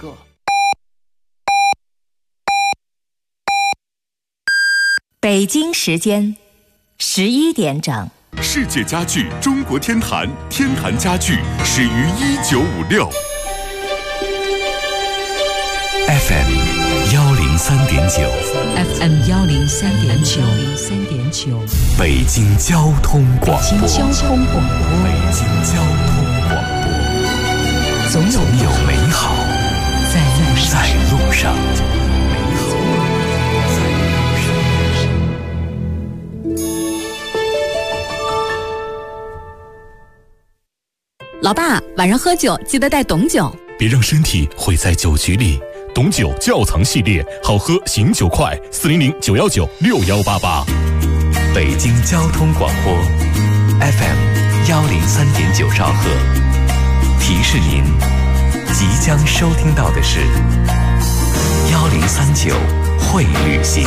个。 北京时间11点整。 世界家具中国天坛，天坛家具始于1956。 FM 103.9 FM 103.9 北京交通广播。 北京交通广播。 北京交通广播。总有美好在路上。 老爸，晚上喝酒记得带董酒， 别让身体毁在酒局里。董酒窖藏系列，好喝醒酒快，400-919-6188。 北京交通广播 FM 103.9兆赫，提示您即将收听到的是1039会旅行。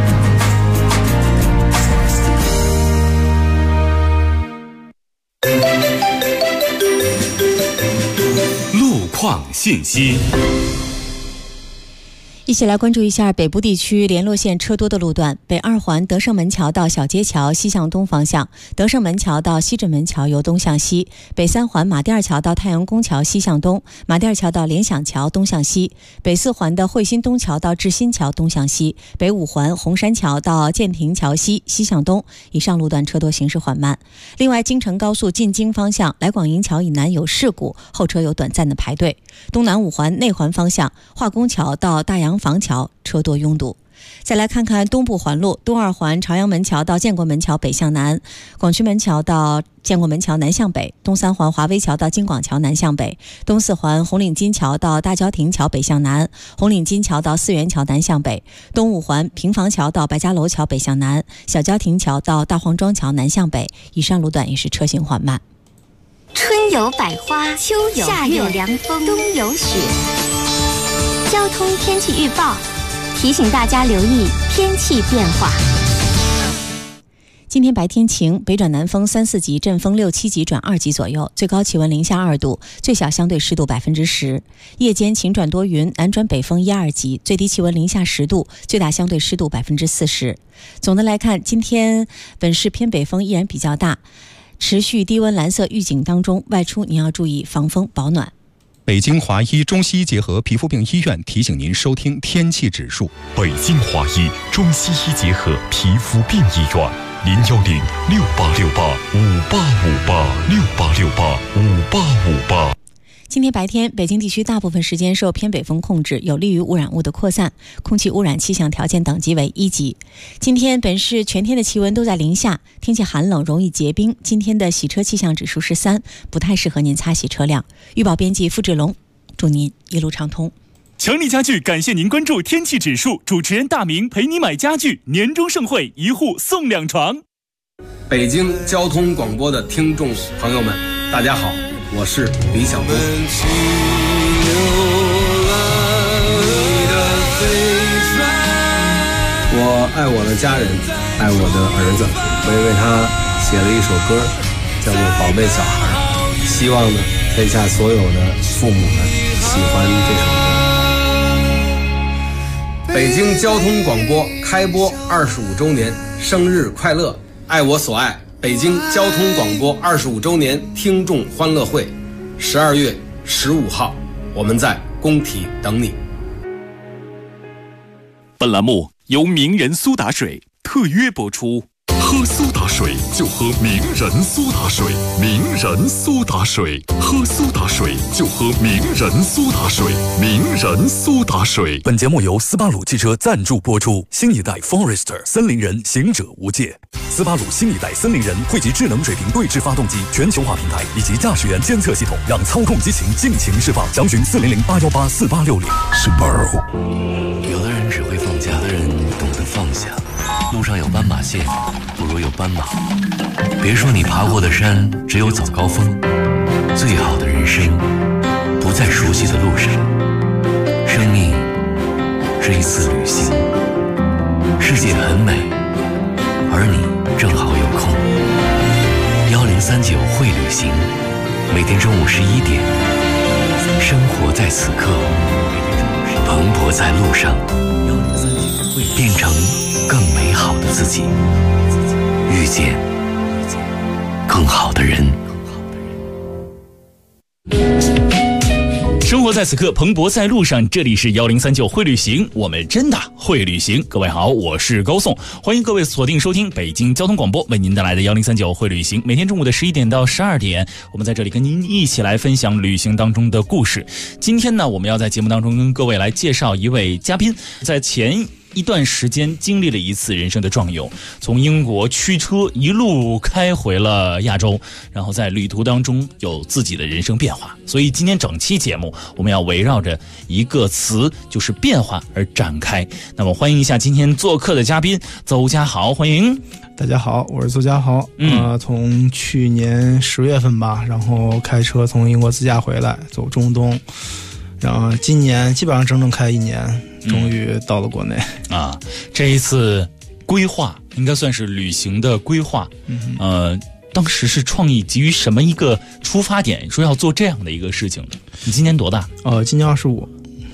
路况信息， 一起来关注一下北部地区联络线车多的路段。北二环德胜门桥到小街桥西向东方向，德胜门桥到西直门桥由东向西；北三环马甸二桥到太阳宫桥西向东，马甸二桥到联想桥东向西；北四环的惠新东桥到志新桥东向西；北五环红山桥到建亭桥西西向东。以上路段车多，行驶缓慢。另外，京承高速进京方向来广营桥以南有事故，后车有短暂的排队。东南五环内环方向化工桥到大洋房桥车多拥堵。再来看看东部环路，东二环朝阳门桥到建国门桥北向南，广渠门桥到建国门桥南向北，东三环华威桥到京广桥南向北，东四环红领巾桥到大郊亭桥北向南，红领巾桥到四元桥南向北，东五环平房桥到白家楼桥北向南，小郊亭桥到大黄庄桥南向北。以上路段也是车行缓慢。 春有百花，秋有夏有凉风，冬有雪。交通天气预报提醒大家留意天气变化。 今天白天晴，北转南风3、4级，阵风6、7级转2级左右，最高气温零下2度，最小相对湿度10%。夜间晴转多云，南转北风1、2级，最低气温零下10度，最大相对湿度40%。总的来看，今天本市偏北风依然比较大，持续低温蓝色预警当中，外出您要注意防风保暖。 北京华医中西医结合皮肤病医院提醒您收听天气指数。 北京华医中西医结合皮肤病医院，010-6868-5858，6868-5858。 今天白天，北京地区大部分时间受偏北风控制，有利于污染物的扩散，空气污染气象条件等级为1级。今天本市全天的气温都在零下，天气寒冷，容易结冰。今天的洗车气象指数是3，不太适合您擦洗车辆。预报编辑付志龙，祝您一路畅通。 强力家具感谢您关注天气指数，主持人大明陪你买家具，年终盛会1户送2床。 北京交通广播的听众朋友们，大家好，我是李晓东。我爱我的家人，爱我的儿子，我也为他写了一首歌，叫做《宝贝小孩》，希望呢天下所有的父母们喜欢这首歌。北京交通广播开播25周年，生日快乐！爱我所爱，北京交通广播25周年听众欢乐会，12月15号，我们在工体等你。 本栏目由名人苏打水特约播出。 喝苏打水就喝名人苏打水，名人苏打水，喝苏打水就喝名人苏打水，名人苏打水。 本节目由斯巴鲁汽车赞助播出。新一代 Forester 森林人，行者无界。斯巴鲁新一代森林人汇集智能水平对置发动机全球化平台以及驾驶员监测系统，让操控激情尽情释放。详询400-818-4860。 Subaru。 有的人只会放假，有的人懂得放下。路上有斑马线，不如有斑马。别说你爬过的山只有早高峰，最好的人生不在熟悉的路上。生命是一次旅行，世界很美，而你正好有空。1039会旅行，每天中午11点，生活在此刻。 在路上，变成更美好的自己，遇见更好的人。 生活在此刻，蓬勃在路上。这里是1039会旅行，我们真的会旅行。各位好，我是高颂，欢迎各位锁定收听北京交通广播为您带来的1039会旅行。每天中午的11点到12点，我们在这里跟您一起来分享旅行当中的故事。今天呢，我们要在节目当中跟各位来介绍一位嘉宾，在前一段时间经历了一次人生的壮游，从英国驱车一路开回了亚洲，然后在旅途当中有自己的人生变化。所以今天整期节目我们要围绕着一个词，就是变化而展开。那么欢迎一下今天做客的嘉宾邹家豪，欢迎。 大家好，我是邹家豪。从去年10月份吧，然后开车从英国自驾回来，走中东，然后今年基本上整整开1年，终于到了国内。 这一次规划应该算是旅行的规划。当时是创意基于什么一个出发点，说要做这样的一个事情呢？你今年多大？ 今年25。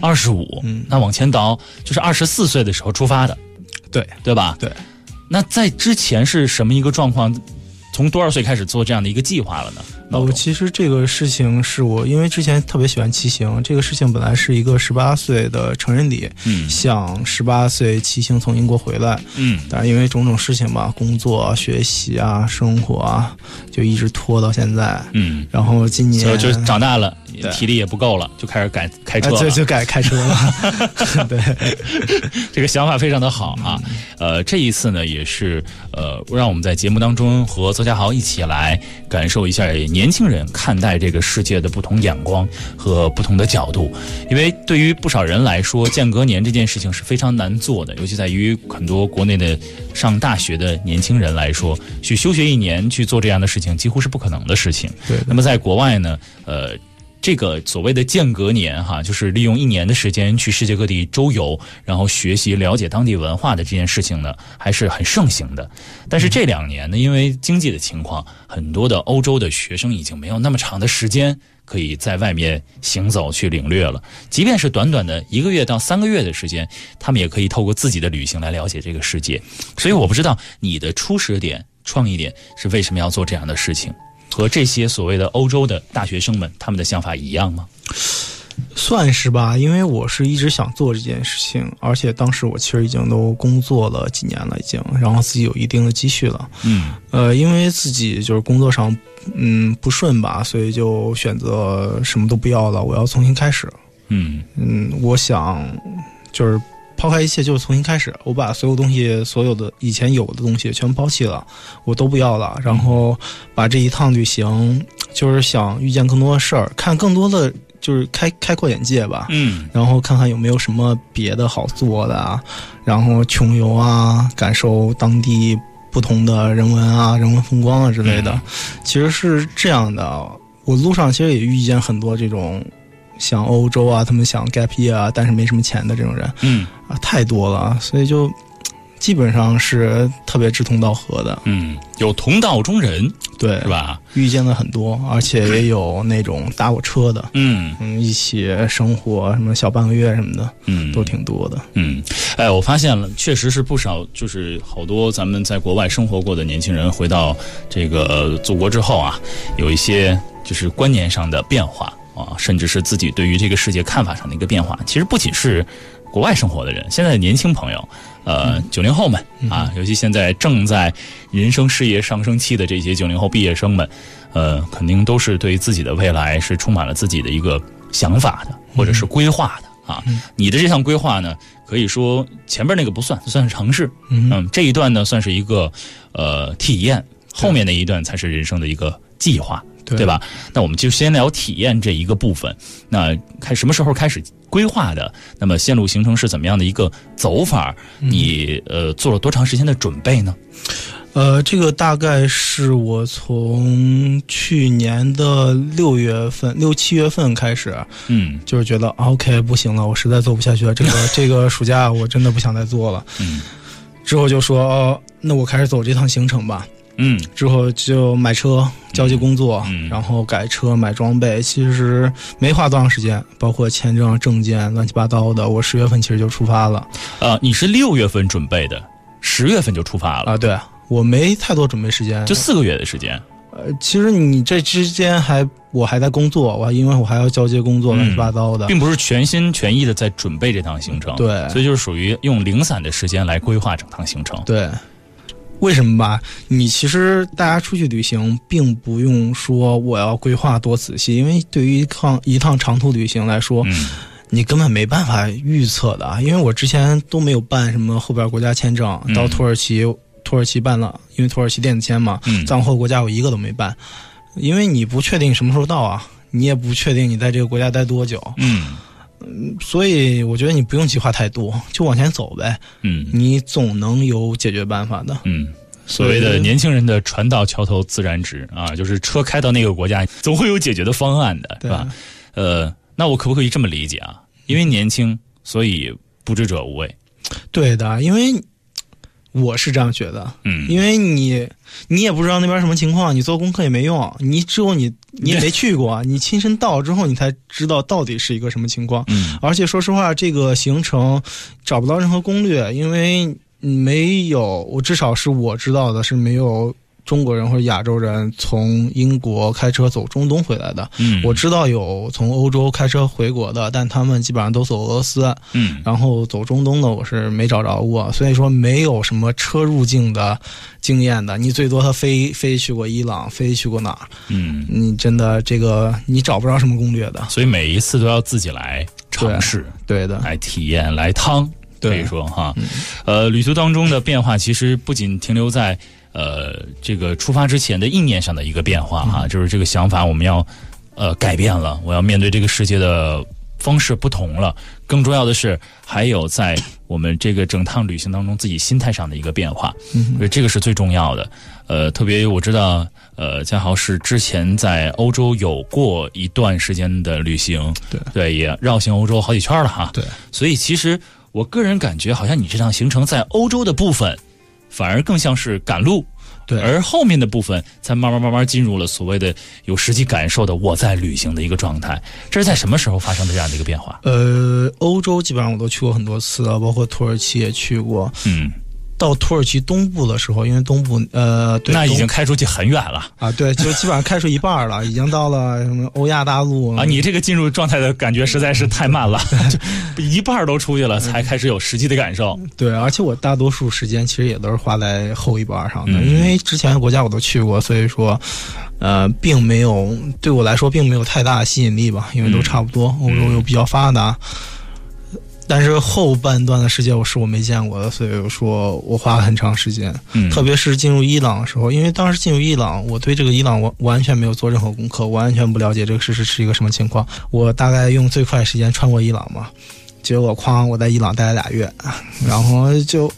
25，那往前倒就是24岁的时候出发的，对吧？ 对。 那在之前是什么一个状况？从多少岁开始做这样的一个计划了呢？ 其实这个事情是我因为之前特别喜欢骑行，这个事情本来是一个18岁的成人礼，想18岁骑行从英国回来，但是因为种种事情吧，工作、学习啊、生活啊，就一直拖到现在。然后今年就长大了，体力也不够了，就开始开车了， 就改开车了。对， 这个想法非常的好啊。这一次呢，也是让我们在节目当中和邹家豪一起来感受一下年轻人看待这个世界的不同眼光和不同的角度。因为对于不少人来说，间隔年这件事情是非常难做的，尤其在于很多国内的上大学的年轻人来说，去休学1年去做这样的事情几乎是不可能的事情。 对。 那么在国外呢，这个所谓的间隔年就是利用1年的时间去世界各地周游，然后学习了解当地文化的这件事情呢，还是很盛行的。但是这2年呢，因为经济的情况，很多的欧洲的学生已经没有那么长的时间可以在外面行走去领略了。即便是短短的1个月到3个月的时间，他们也可以透过自己的旅行来了解这个世界。所以我不知道你的初始点、创意点是为什么要做这样的事情。和这些所谓的欧洲的大学生们他们的想法一样吗？ 算是吧，因为我是一直想做这件事情，而且当时我其实已经都工作了几年了已经，然后自己有一定的积蓄了。因为自己就是工作上不顺吧，所以就选择什么都不要了，我要重新开始。我想就是抛开一切，就是重新开始。我把所有东西，所有的以前有的东西全抛弃了，我都不要了。然后把这一趟旅行，就是想遇见更多的事儿，看更多的，就是开阔眼界吧。然后看看有没有什么别的好做的啊，然后穷游啊，感受当地不同的人文啊、人文风光啊之类的。其实是这样的，我路上其实也遇见很多这种。像欧洲啊，他们想 gap year 啊，但是没什么钱的这种人，太多了，所以就基本上是特别志同道合的。 有同道中人， 对， 是吧？ 遇见了很多，而且也有那种搭过车的，一起生活什么小半个月什么的，都挺多的。 我发现了，确实是不少，就是好多咱们在国外生活过的年轻人回到这个祖国之后啊，有一些就是观念上的变化。甚至是自己对于这个世界看法上的一个变化。其实不仅是国外生活的人，现在的年轻朋友，90后们尤其现在正在人生事业上升期的这些90后毕业生们，肯定都是对自己的未来是充满了自己的一个想法的，或者是规划的你的这项规划呢，可以说前边那个不算是尝试，这一段呢算是一个体验，后面那一段才是人生的一个计划。对吧？那我们就先聊体验这一个部分。那什么时候开始规划的？那么线路行程是怎么样的一个走法？你做了多长时间的准备呢？ 这个大概是我从去年的6、7月份开始，就是觉得 OK 不行了，我实在做不下去了，这个暑假我真的不想再做了。之后就说那我开始走这趟行程吧。 之后就买车交接工作，然后改车买装备，其实没花多长时间，包括签证证件乱七八糟的，我10月份其实就出发了。 你是6月份准备的，10月份就出发了对，我没太多准备时间， 就4个月的时间。 其实你这之间我还在工作，因为我还要交接工作乱七八糟的， 并不是全心全意的在准备这趟行程。 对， 所以就是属于用零散的时间来规划整趟行程。 对。为什么吧？你其实大家出去旅行，并不用说我要规划多仔细，因为对于一趟长途旅行来说，你根本没办法预测的。因为我之前都没有办什么后边国家签证，到土耳其办了，因为土耳其电子签嘛，再往后国家我一个都没办，因为你不确定什么时候到啊，你也不确定你在这个国家待多久。所以我觉得你不用计划太多，就往前走呗。你总能有解决办法的。 所谓的年轻人的船到桥头自然直啊，就是车开到那个国家，总会有解决的方案的，是吧？那我可不可以这么理解啊？因为年轻，所以不知者无畏。 对的，因为我是这样觉得。因为你也不知道那边什么情况，你做功课也没用，只有你也没去过，你亲身到之后你才知道到底是一个什么情况。而且说实话，这个行程找不到任何攻略，因为没有，我至少是我知道的是没有中国人或者亚洲人从英国开车走中东回来的。我知道有从欧洲开车回国的，但他们基本上都走俄罗斯。然后走中东的我是没找着过，所以说没有什么车入境的经验的。你最多他飞去过伊朗，飞去过哪儿？你真的这个你找不着什么攻略的。 所以每一次都要自己来尝试， 对的， 来体验，来趟。可以说哈，旅途当中的变化其实不仅停留在这个出发之前的意念上的一个变化哈，就是这个想法我们要改变了，我要面对这个世界的方式不同了。更重要的是，还有在我们这个整趟旅行当中自己心态上的一个变化，所以这个是最重要的。特别我知道，嘉豪是之前在欧洲有过一段时间的旅行，对，也绕行欧洲好几圈了哈。 对， 所以其实我个人感觉，好像你这趟行程在欧洲的部分，反而更像是赶路， 对， 而后面的部分才慢慢进入了所谓的有实际感受的我在旅行的一个状态。这是在什么时候发生的这样的一个变化？ 欧洲基本上我都去过很多次了，包括土耳其也去过。到土耳其东部的时候，因为东部对， 那已经开出去很远了啊，对，就基本上开出一半了，已经到了什么欧亚大陆啊。你这个进入状态的感觉实在是太慢了，就一半都出去了，才开始有实际的感受。 对，而且我大多数时间其实也都是花在后一半上的，因为之前的国家我都去过，所以说并没有对我来说并没有太大的吸引力吧，因为都差不多，欧洲又比较发达。但是后半段的世界我没见过的，所以说我花了很长时间。特别是进入伊朗的时候，因为当时进入伊朗，我对这个伊朗我完全没有做任何功课，完全不了解这个事实是一个什么情况。我大概用最快时间穿过伊朗嘛，结果我在伊朗待了2月，然后就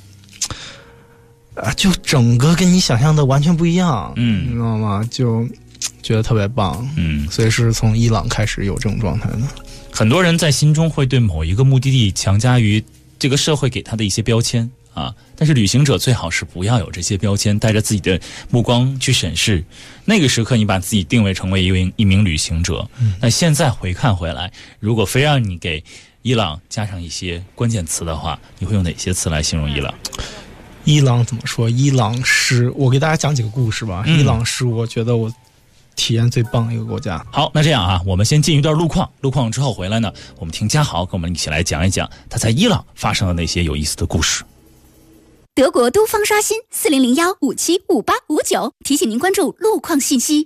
整个跟你想象的完全不一样，你知道吗？就觉得特别棒，所以是从伊朗开始有这种状态的。 很多人在心中会对某一个目的地强加于这个社会给他的一些标签啊，但是旅行者最好是不要有这些标签，带着自己的目光去审视。那个时刻你把自己定位成为一名旅行者，那现在回看回来，如果非让你给伊朗加上一些关键词的话，你会用哪些词来形容伊朗？ 伊朗怎么说？伊朗是我给大家讲几个故事吧。伊朗是我觉得我体验最棒的一个国家。 好，那这样啊，我们先进一段路况之后回来呢，我们听嘉豪跟我们一起来讲一讲他在伊朗发生的那些有意思的故事。 德国都方刷新4001575859，提醒您关注路况信息。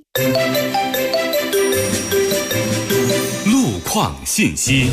路况信息。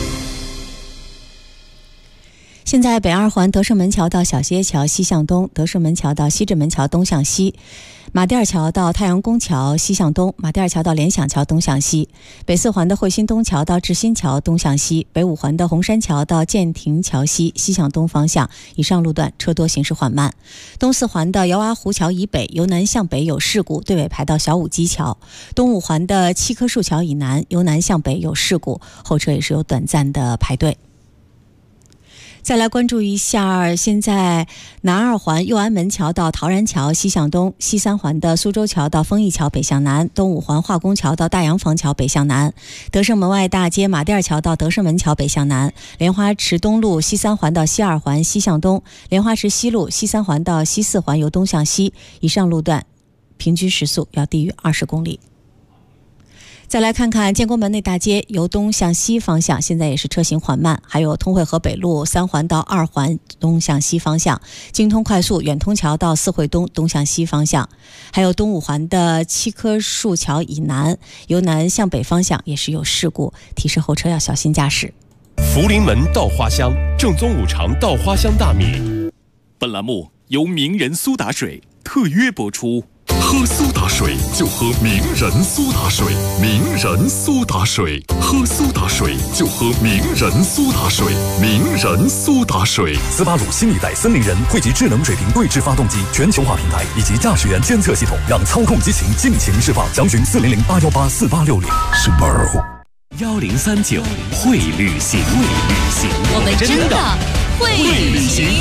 现在北二环德胜门桥到小街桥西向东，德胜门桥到西直门桥东向西，马甸尔桥到太阳宫桥西向东，马甸尔桥到联想桥东向西，北四环的汇新东桥到志新桥东向西，北五环的红山桥到建亭桥西西向东方向，以上路段车多行驶缓慢。东四环的姚洼湖桥以北由南向北有事故，队尾排到小武基桥。东五环的七棵树桥以南由南向北有事故，后车也是有短暂的排队。 再来关注一下，现在南二环右安门桥到陶然桥西向东，西三环的苏州桥到丰益桥北向南，东五环化工桥到大洋坊桥北向南，德胜门外大街马甸桥到德胜门桥北向南，莲花池东路西三环到西二环西向东，莲花池西路西三环到西四环由东向西，以上路段平均时速要低于20公里。再来看看建国门内大街由东向西方向，现在也是车行缓慢，还有通惠河北路3环到2环东向西方向，京通快速远通桥到四惠东东向西方向，还有东五环的7棵树桥以南由南向北方向也是有事故，提示后车要小心驾驶。 福临门稻花香，正宗五常稻花香大米。 本栏目由名人苏打水特约播出。 喝苏打水就喝名人苏打水，名人苏打水，喝苏打水就喝名人苏打水，名人苏打水。 斯巴鲁新一代森林人汇集智能水平对置发动机、全球化平台以及驾驶员监测系统，让操控激情尽情释放。详询400-818-4860。Subaru 1039会旅行， 我们真的会旅行。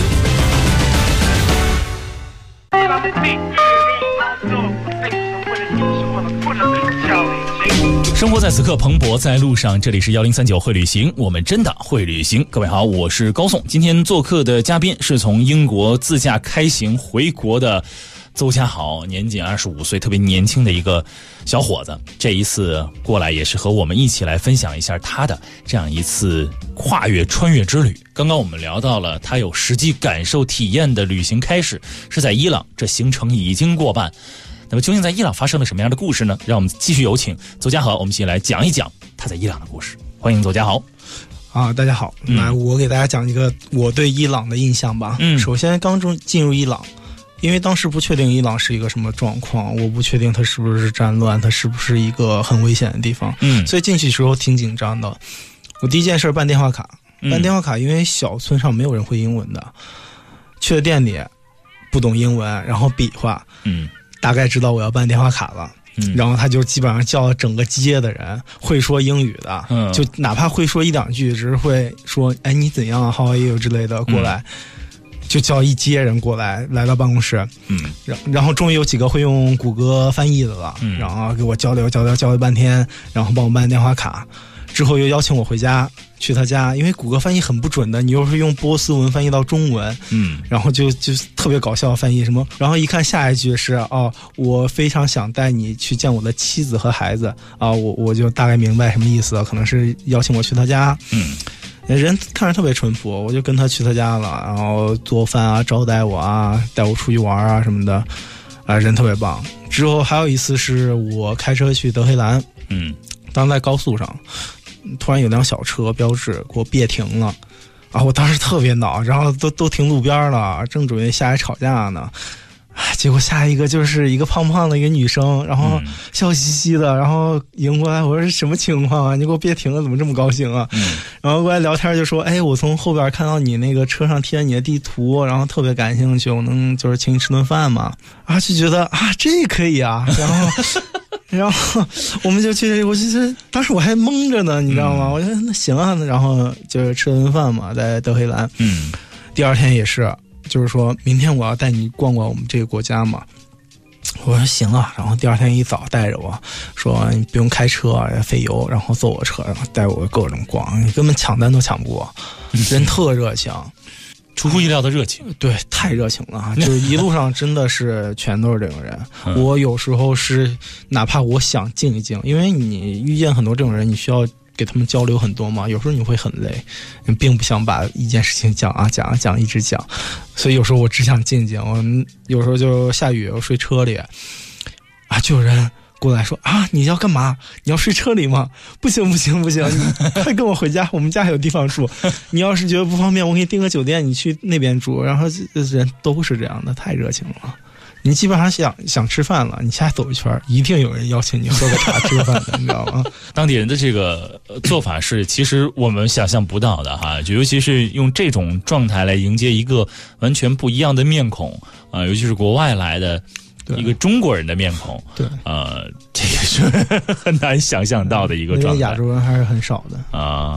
生活在此刻，蓬勃在路上。这里是1039会旅行，我们真的会旅行。各位好，我是高颂。今天做客的嘉宾是从英国自驾开行回国的邹家豪，年仅25岁，特别年轻的一个小伙子。这一次过来也是和我们一起来分享一下他的这样一次跨越穿越之旅。刚刚我们聊到了他有实际感受体验的旅行开始是在伊朗，这行程已经过半。那么究竟在伊朗发生了什么样的故事呢？让我们继续有请邹家豪，我们一起来讲一讲他在伊朗的故事。欢迎邹家豪。 大家好，来我给大家讲一个我对伊朗的印象吧。首先刚进入伊朗，因为当时不确定伊朗是一个什么状况，我不确定它是不是战乱，它是不是一个很危险的地方，所以进去的时候挺紧张的。我第一件事办电话卡，因为小村上没有人会英文的，去了店里不懂英文，然后比划，大概知道我要办电话卡了。然后他就基本上叫了整个街的人会说英语的，就哪怕会说1-2句，只是会说哎你怎样啊 How are you 之类的过来，就叫一街人过来到办公室，然后终于有几个会用谷歌翻译的了，然后给我交流半天，然后帮我办电话卡，之后又邀请我回家去他家，因为谷歌翻译很不准的，你又是用波斯文翻译到中文，然后就特别搞笑翻译什么，然后一看下一句是我非常想带你去见我的妻子和孩子啊，我就大概明白什么意思了，可能是邀请我去他家，人看着特别淳朴，我就跟他去他家了，然后做饭啊，招待我啊，带我出去玩啊什么的，人特别棒。之后还有一次是我开车去德黑兰，当时在高速上，突然有辆小车标志给我别停了，我当时特别恼，然后都停路边了，正准备下来吵架呢，结果下一个就是一个胖胖的一个女生，然后笑嘻嘻的，然后迎过来，我说是什么情况啊？你给我别停了，怎么这么高兴啊？然后过来聊天就说，哎，我从后边看到你那个车上贴你的地图，然后特别感兴趣，我能就是请你吃顿饭吗？就觉得这可以啊，然后我们就去，我其实当时我还懵着呢，你知道吗？我觉得那行啊，然后就是吃顿饭嘛，在德黑兰。第二天也是，就是说明天我要带你逛逛我们这个国家嘛。我说行啊，然后第二天一早带着我说你不用开车费油，然后坐我车，然后带我各种逛，你根本抢单都抢不过，人特热情。 出乎意料的热情， 对，太热情了，就是一路上真的是全都是这种人。我有时候是哪怕我想静一静，因为你遇见很多这种人，你需要给他们交流很多嘛，有时候你会很累，你并不想把一件事情讲一直讲，所以有时候我只想静静。我有时候就下雨，我睡车里，就有人过来说你要干嘛？你要睡车里吗？不行，你快跟我回家，我们家还有地方住。你要是觉得不方便，我给你订个酒店，你去那边住。然后人都是这样的，太热情了。你基本上想吃饭了，你下走一圈，一定有人邀请你喝个茶吃饭的，你知道吗？ 当地人的这个做法是其实我们想象不到的哈，就尤其是用这种状态来迎接一个完全不一样的面孔尤其是国外来的一个中国人的面孔， 对， 这也是很难想象到的一个状态。 因为亚洲人还是很少的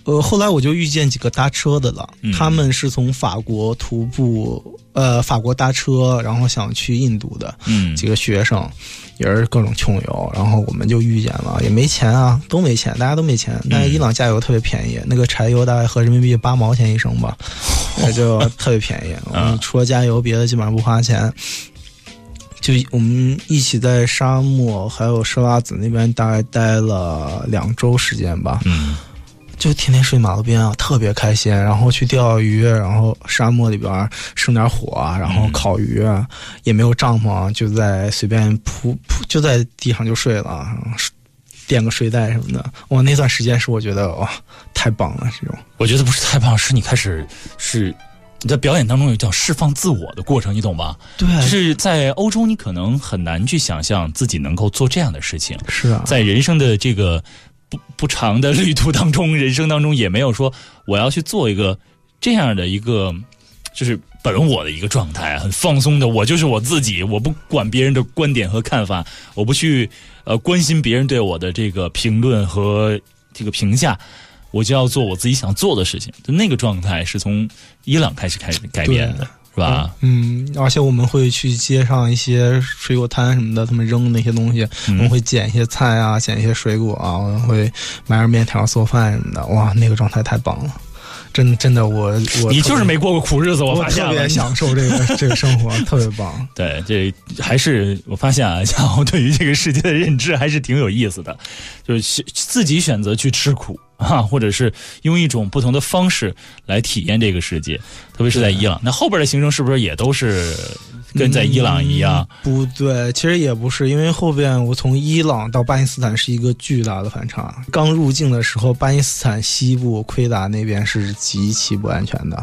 后来我就遇见几个搭车的了，他们是从法国徒步，法国搭车，然后想去印度的，几个学生，也是各种穷游，然后我们就遇见了，也没钱啊，都没钱，大家都没钱，但是伊朗加油特别便宜，那个柴油大概合人民币8毛钱一升吧，也就特别便宜，我们除了加油，别的基本上不花钱。就我们一起在沙漠还有设拉子那边大概待了2周时间吧，就天天睡马路边啊，特别开心。然后去钓鱼，然后沙漠里边生点火啊，然后烤鱼啊，也没有帐篷，就在随便铺就在地上就睡了，垫个睡袋什么的。哇，那段时间是我觉得哇太棒了，这种。 我觉得不是太棒，是你开始是。你在表演当中有叫释放自我的过程，你懂吧？ 对， 就是在欧洲，你可能很难去想象自己能够做这样的事情。 是啊， 在人生的这个不长的旅途当中，人生当中也没有说我要去做一个这样的一个，就是本我的一个状态，很放松的，我就是我自己，我不管别人的观点和看法，我不去关心别人对我的这个评论和这个评价。我就要做我自己想做的事情，就那个状态是从伊朗开始改变的，是吧？ 而且我们会去街上一些水果摊什么的，他们扔那些东西，我们会捡一些菜啊，捡一些水果啊，我们会买点面条做饭什么的。哇，那个状态太棒了！真的，我你就是没过过苦日子，我发现了， 特别享受这个生活，特别棒。 对，这还是我发现啊，像我对于这个世界的认知还是挺有意思的，就是自己选择去吃苦啊，或者是用一种不同的方式来体验这个世界，特别是在伊朗。那后边的行程是不是也都是跟在伊朗一样？ 不对，其实也不是，因为后边我从伊朗到巴基斯坦是一个巨大的反差。刚入境的时候，巴基斯坦西部奎达那边是极其不安全的。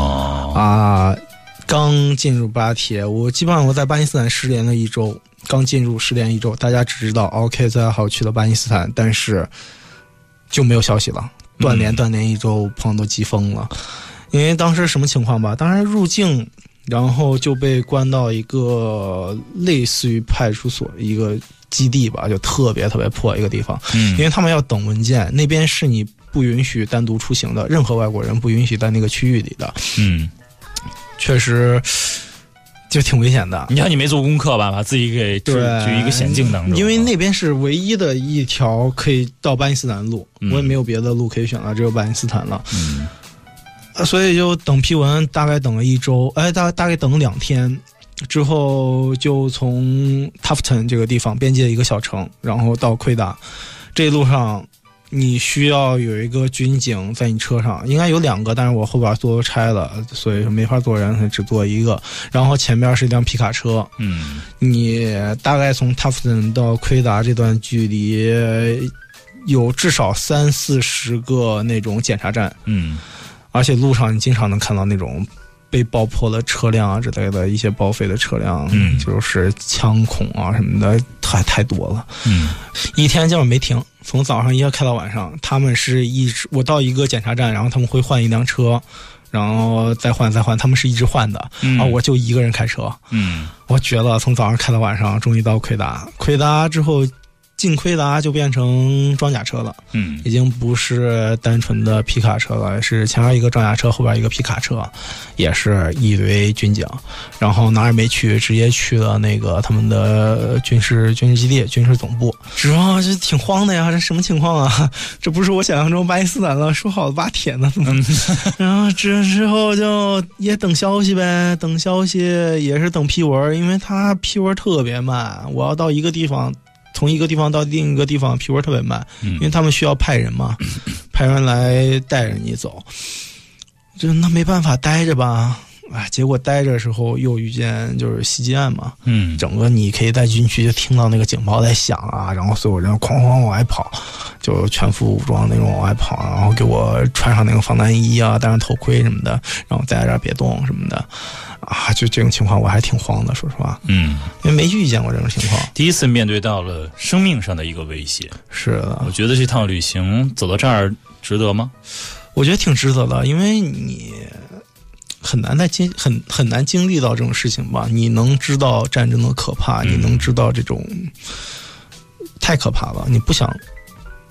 刚进入巴铁，我基本上我在巴基斯坦失联了1周，刚进入失联1周，大家只知道 OK 再好去了巴基斯坦，但是就没有消息了，断联1周，朋友都急疯了。因为当时什么情况吧，当时入境然后就被关到一个类似于派出所一个基地吧，就特别破一个地方，因为他们要等文件，那边是你不允许单独出行的，任何外国人不允许在那个区域里的。确实就挺危险的。 你看你没做功课吧，把自己给置于一个险境当中。 因为那边是唯一的一条可以到巴基斯坦的路，我也没有别的路可以选了，只有巴基斯坦了。所以就等批文，大概等了1周，大概等了2天之后，就从 Tafton 这个地方边界一个小城，然后到奎达。这一路上你需要有一个军警在你车上，应该有2个，但是我后边坐拆了，所以没法坐人，只坐一个。然后前面是一辆皮卡车，你大概从 Tafton 到奎达这段距离有至少30-40个那种检查站，而且路上你经常能看到那种被爆破的车辆啊之类的一些报废的车辆，就是枪孔啊什么的太多了。一天基本没停，从早上一直开到晚上。他们是我到一个检查站，然后他们会换一辆车，然后再换，他们是一直换的。我就一个人开车，我绝了，从早上开到晚上，终于到奎达之后。进奎达就变成装甲车了，已经不是单纯的皮卡车了，是前面一个装甲车，后边一个皮卡车，也是一堆军警，然后哪儿也没去，直接去了那个他们的军事基地、军事总部。主要是挺慌的呀，这什么情况啊？这不是我想象中巴基斯坦了，说好的巴铁呢？然后这之后就也等消息呗，等消息也是等批文，因为他批文特别慢，我要到一个地方。从一个地方到另一个地方批文特别慢，因为他们需要派人嘛，派人来带着你走，就那没办法待着吧。结果待着的时候又遇见就是袭击案嘛，整个你可以在军区就听到那个警报在响啊，然后所有人哐往外跑，就全副武装那种往外跑，然后给我穿上那个防弹衣啊，戴上头盔什么的，然后在这儿别动什么的。就这种情况我还挺慌的，说实话，因为没遇见过这种情况， 第一次面对到了生命上的一个威胁。 是的， 我觉得这趟旅行走到这儿值得吗？ 我觉得挺值得的，因为你很难经历到这种事情吧，你能知道战争的可怕，你能知道这种太可怕了，你不想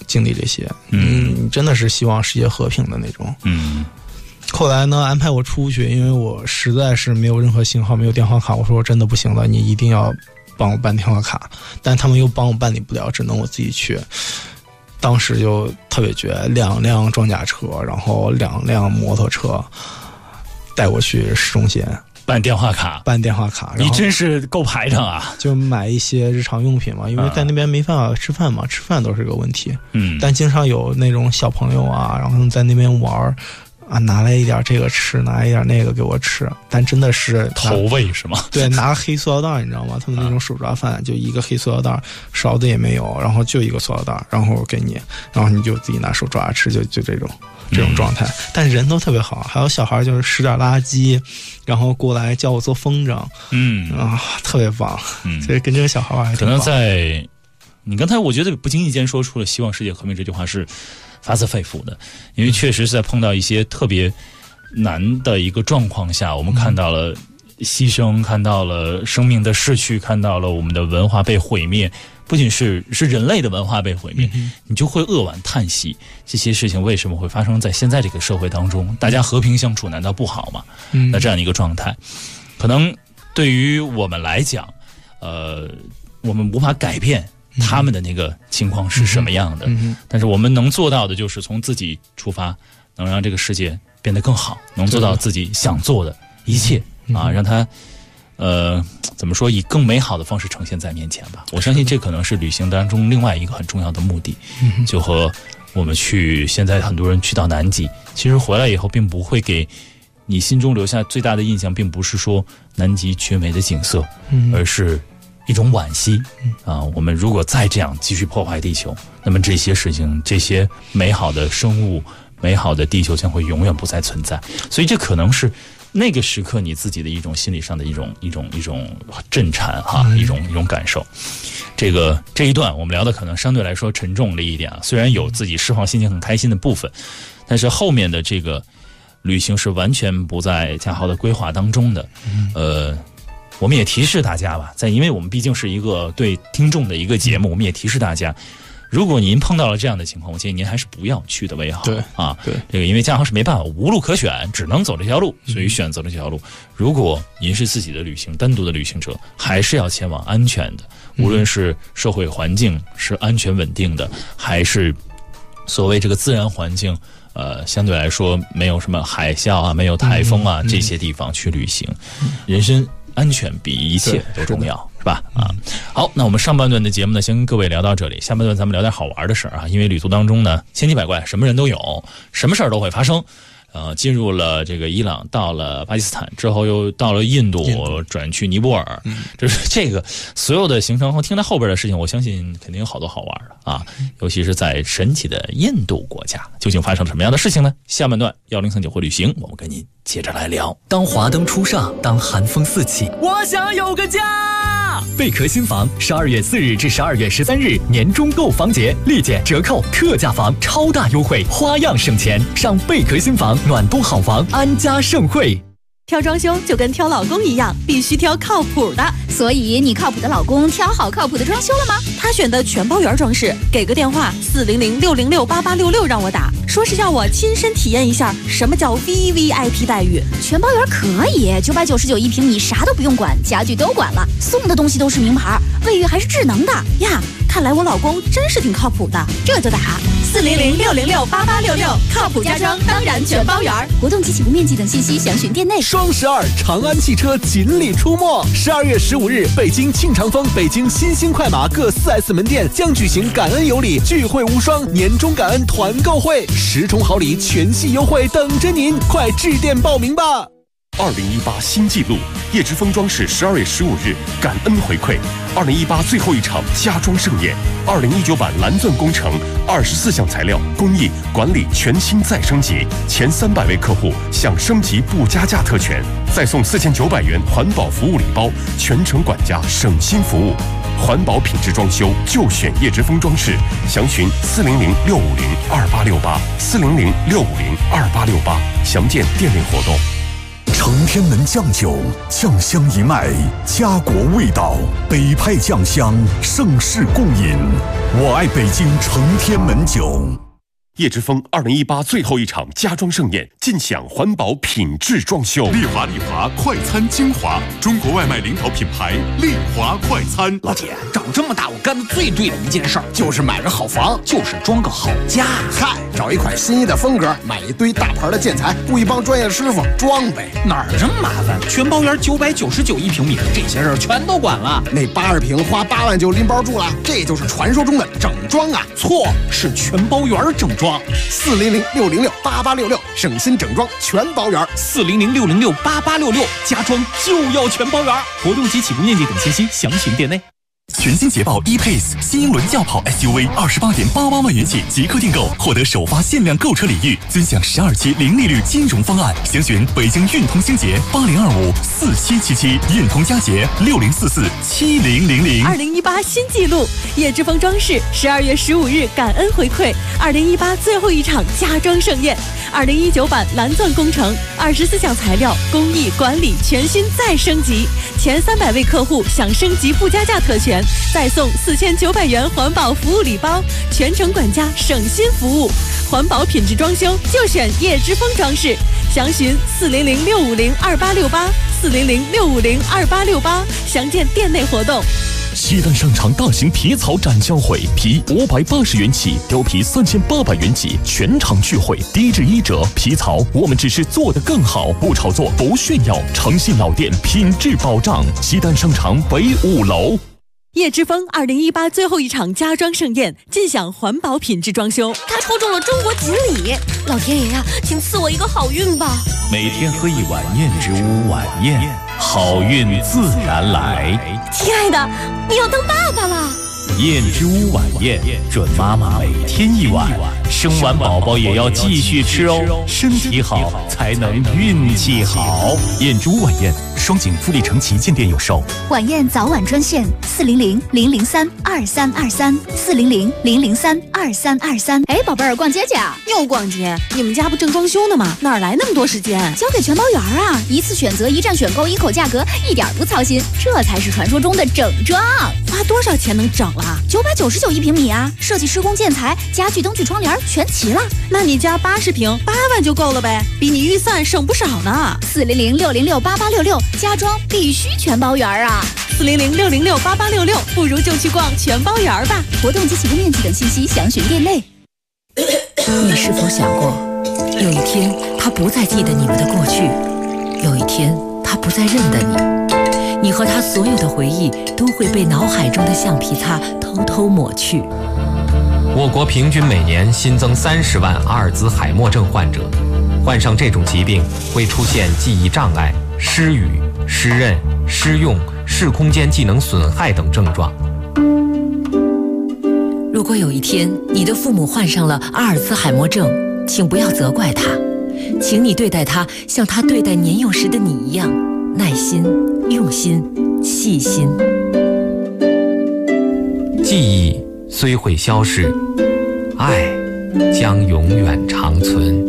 经历这些。你真的是希望世界和平的那种。后来呢，安排我出去，因为我实在是没有任何信号，没有电话卡。我说我真的不行了，你一定要帮我办电话卡。但他们又帮我办理不了，只能我自己去。当时就特别绝，2辆装甲车，然后2辆摩托车带我去市中心办电话卡。你真是够排场啊！ 就买一些日常用品嘛，因为在那边没办法吃饭嘛，吃饭都是个问题。但经常有那种小朋友啊，然后他们在那边玩啊，拿来一点这个吃，拿一点那个给我吃，但真的是投喂是吗？ 对，拿个黑塑料袋，你知道吗？他们那种手抓饭就一个黑塑料袋，勺子也没有，然后就一个塑料袋，然后给你，然后你就自己拿手抓吃，就这种状态。但人都特别好，还有小孩就是拾点垃圾，然后过来教我做风筝，特别棒。所以跟这个小孩玩还挺棒。 可能在你刚才我觉得不经意间说出了希望世界和平这句话是发自肺腑的，因为确实是在碰到一些特别难的一个状况下，我们看到了牺牲，看到了生命的逝去，看到了我们的文化被毁灭，不仅是人类的文化被毁灭，你就会扼腕叹息，这些事情为什么会发生在现在这个社会当中？大家和平相处难道不好吗？那这样的一个状态，可能对于我们来讲，我们无法改变他们的那个情况是什么样的，但是我们能做到的就是从自己出发，能让这个世界变得更好，能做到自己想做的一切啊，让它怎么说，以更美好的方式呈现在面前吧。我相信这可能是旅行当中另外一个很重要的目的。就和我们现在很多人去到南极，其实回来以后并不会给你心中留下最大的印象，并不是说南极绝美的景色，而是一种惋惜啊！我们如果再这样继续破坏地球，那么这些事情，这些美好的生物、美好的地球将会永远不再存在。所以这可能是那个时刻你自己的一种心理上的一种震颤哈，一种感受。这一段我们聊的可能相对来说沉重了一点啊，虽然有自己释放心情很开心的部分，但是后面的这个旅行是完全不在嘉豪的规划当中的。我们也提示大家吧，因为我们毕竟是一个对听众的一个节目，我们也提示大家，如果您碰到了这样的情况，我建议您还是不要去的为好。 对啊，对，这个因为嘉豪是没办法，无路可选，只能走这条路，所以选择了这条路。如果您是自己的旅行，单独的旅行者，还是要前往安全的，无论是社会环境是安全稳定的，还是所谓这个自然环境。相对来说没有什么海啸啊，没有台风啊，这些地方去旅行，人身安全比一切都重要，是吧？好，那我们上半段的节目呢，先跟各位聊到这里，下半段咱们聊点好玩的事儿啊，因为旅途当中呢，千奇百怪，什么人都有，什么事儿都会发生。进入了这个伊朗，到了巴基斯坦之后，又到了印度，转去尼泊尔，就是这个所有的行程和听到后边的事情，我相信肯定有好多好玩的啊！尤其是在神奇的印度国家，究竟发生了什么样的事情呢？下半段1039会旅行，我们跟您接着来聊。 当华灯初上，当寒风四起， 我想有个家。 贝壳新房12月4日至12月13日年终购房节，立减折扣特价房超大优惠，花样省钱，上贝壳新房暖冬好房，安家盛会。 挑装修就跟挑老公一样，必须挑靠谱的。 所以你靠谱的老公挑好靠谱的装修了吗？ 他选的全包圆装饰，给个电话400-606-8866让我打，说是要我亲身体验一下什么叫 VVIP 待遇。 全包圆可以，999一平，你啥都不用管，家具都管了，送的东西都是名牌，卫浴还是智能的呀。看来我老公真是挺靠谱的， 这就打 400-606-8866，靠谱家装当然全包圆。 活动及起步面积等信息详询店内。 双12长安汽车锦鲤出没，12月15日，北京庆长丰、北京新兴快马各4S 门店将举行感恩有礼聚会无双年终感恩团购会，10重好礼全系优惠等着您，快致电报名吧。 2018新纪录，叶之峰装饰12月15日感恩回馈，2018最后一场家装盛宴，2019版蓝钻工程24项材料工艺管理全新再升级，前300位客户享升级不加价特权，再送4900元环保服务礼包，全程管家省心服务，环保品质装修就选叶之峰装饰，详询400-650-2868，400-650-2868，详见店内活动。 承天门酱酒，酱香一脉，家国味道，北派酱香，盛世共饮。我爱北京承天门酒。 叶之峰2018最后一场家装盛宴，尽享环保品质装修。 丽华快餐精华，中国外卖领跑品牌丽华快餐。 老铁，长这么大我干的最对的一件事儿，就是买个好房，就是装个好家。 嗨，找一款心仪的风格，买一堆大牌的建材，雇一帮专业师傅装呗。 哪儿这么麻烦？全包园999一平米，这些事儿全都管了。 那80平花8万就拎包住了，这就是传说中的整装啊！ 错，是全包园整装。 400-606-8866，省心整装全包园。 400-606-8866，家装就要全包园。活动及起步面积等信息详询店内。 全新捷豹 E-Pace 新英伦轿跑 SUV28.88万元起即刻订购，获得首发限量购车礼遇，尊享12期零利率金融方案。详询北京运通星捷80254777，运通佳捷60447000。 2018新纪录，叶之峰装饰12月15日感恩回馈2018最后一场家装盛宴，2019版蓝钻工程24项材料工艺管理全新再升级，前300位客户享升级不加价特权，再送4900元环保服务礼包，全程管家省心服务，环保品质装修就选叶之峰装饰，详询400-650-2868，400-650-2868，详见店内活动。 西单商场大型皮草展销会，皮580元起，貂皮3800元起，全场聚会，低至1折。皮草我们只是做得更好，不炒作，不炫耀，诚信老店，品质保障。西单商场北5楼。 叶之峰2018最后一场家装盛宴，尽享环保品质装修。 他抽中了中国锦鲤，老天爷呀，请赐我一个好运吧！ 每天喝一碗燕之屋晚宴，好运自然来。 亲爱的，你要当爸爸了。 燕之屋晚宴，准妈妈每天一碗，生完宝宝也要继续吃哦，身体好才能运气好。 燕之屋晚宴，双井富力城旗舰店有售。 晚宴早晚专线400-003-2323，400-003-2323。哎，宝贝儿，逛街去啊？ 又逛街？你们家不正装修呢吗？哪来那么多时间？ 交给全包园啊！一次选择，一站选购，一口价格，一点不操心，这才是传说中的整装。 花多少钱能整了 ？999一平米啊！设计施工建材、家具、灯具、窗帘全齐了。 那你家80平8万就够了呗，比你预算省不少呢。 400-606-8866，家装必须全包园啊 ！400-606-8866，不如就去逛全包园吧。 活动及起步面积等信息详询店内。 你是否想过，有一天他不再记得你们的过去，有一天他不再认得你，你和他所有的回忆都会被脑海中的橡皮擦偷偷抹去。 我国平均每年新增30万阿尔兹海默症患者，患上这种疾病会出现记忆障碍、失语、失认、失用、视空间技能损害等症状。 如果有一天你的父母患上了阿尔兹海默症，请不要责怪他，请你对待他像他对待年幼时的你一样，耐心、用心、细心。 记忆虽会消逝，爱将永远长存。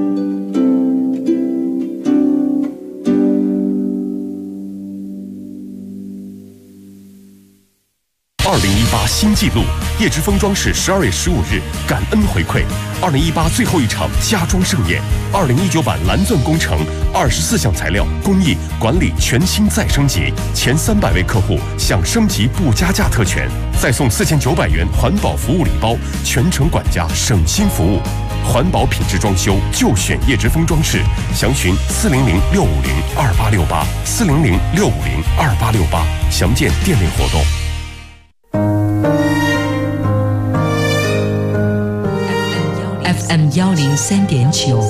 2018新纪录，叶之峰装饰12月15日感恩回馈2018最后一场家装盛宴，2019版蓝钻工程24项材料工艺管理全新再升级，前300位客户享升级不加价特权，再送4900元环保服务礼包，全程管家省心服务。环保品质装修就选叶之峰装饰，详询400-650-2868，400-650-2868，详见店内活动。 FM 103.9，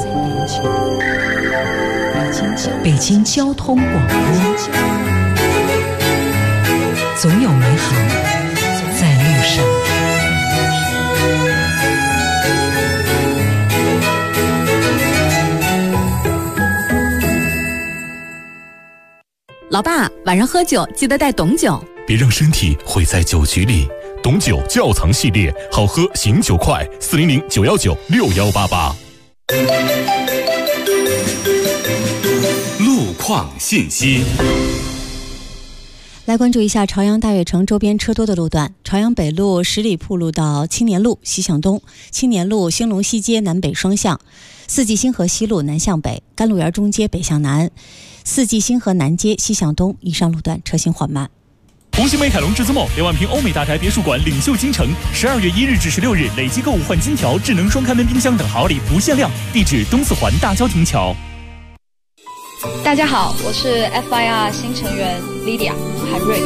北京交通广播，总有美好在路上。 老爸，晚上喝酒记得带董酒， 别让身体毁在酒局里。董酒窖藏系列，好喝醒酒快，400-919-6188。 路况创信息。 来关注一下朝阳大悦城周边车多的路段。朝阳北路十里铺路到青年路西向东，青年路兴隆西街南北双向，四季星河西路南向北，甘露园中街北向南，四季星河南街西向东，以上路段车行缓慢。 红星美凯龙至尊梦6万平欧美大宅别墅馆领袖京城，12月1日至16日累计购物换金条、智能双开门冰箱等好礼不限量。地址东四环大郊亭桥。 大家好，我是 FIR 新成员 Lydia 韩瑞。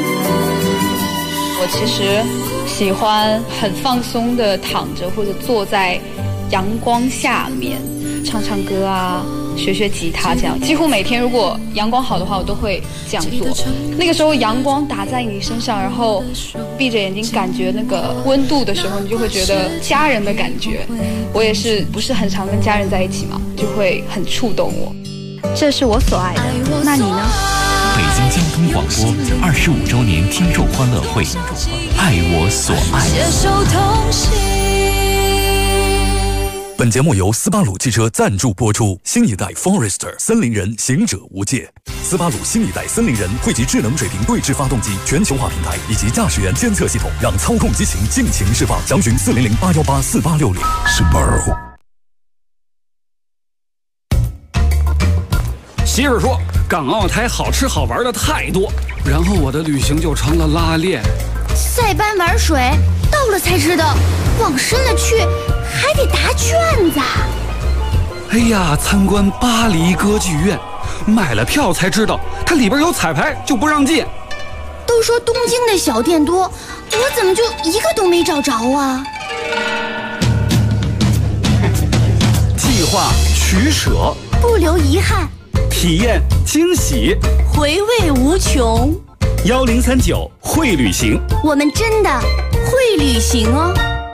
我其实喜欢很放松的躺着或者坐在阳光下面唱唱歌啊，学学吉他这样。几乎每天如果阳光好的话，我都会这样做。那个时候阳光打在你身上，然后闭着眼睛感觉那个温度的时候，你就会觉得家人的感觉。我也是不是很常跟家人在一起嘛，就会很触动我。这是我所爱的，那你呢？ 北京交通广播25周年听众欢乐会，爱我所爱。 本节目由斯巴鲁汽车赞助播出。新一代 Forester 森林人，行者无界。斯巴鲁新一代森林人汇集智能水平对置发动机全球化平台以及驾驶员监测系统，让操控激情尽情释放。详询400-818-4860。Subaru。 媳妇说港澳台好吃好玩的太多，然后我的旅行就成了拉练。 塞班玩水，到了才知道，往深了去还得答卷子。 哎呀，参观巴黎歌剧院，买了票才知道它里边有彩排，就不让进。 都说东京的小店多，我怎么就一个都没找着啊？ 计划取舍， 不留遗憾， 体验惊喜， 回味无穷。 1039会旅行， 我们真的会旅行哦。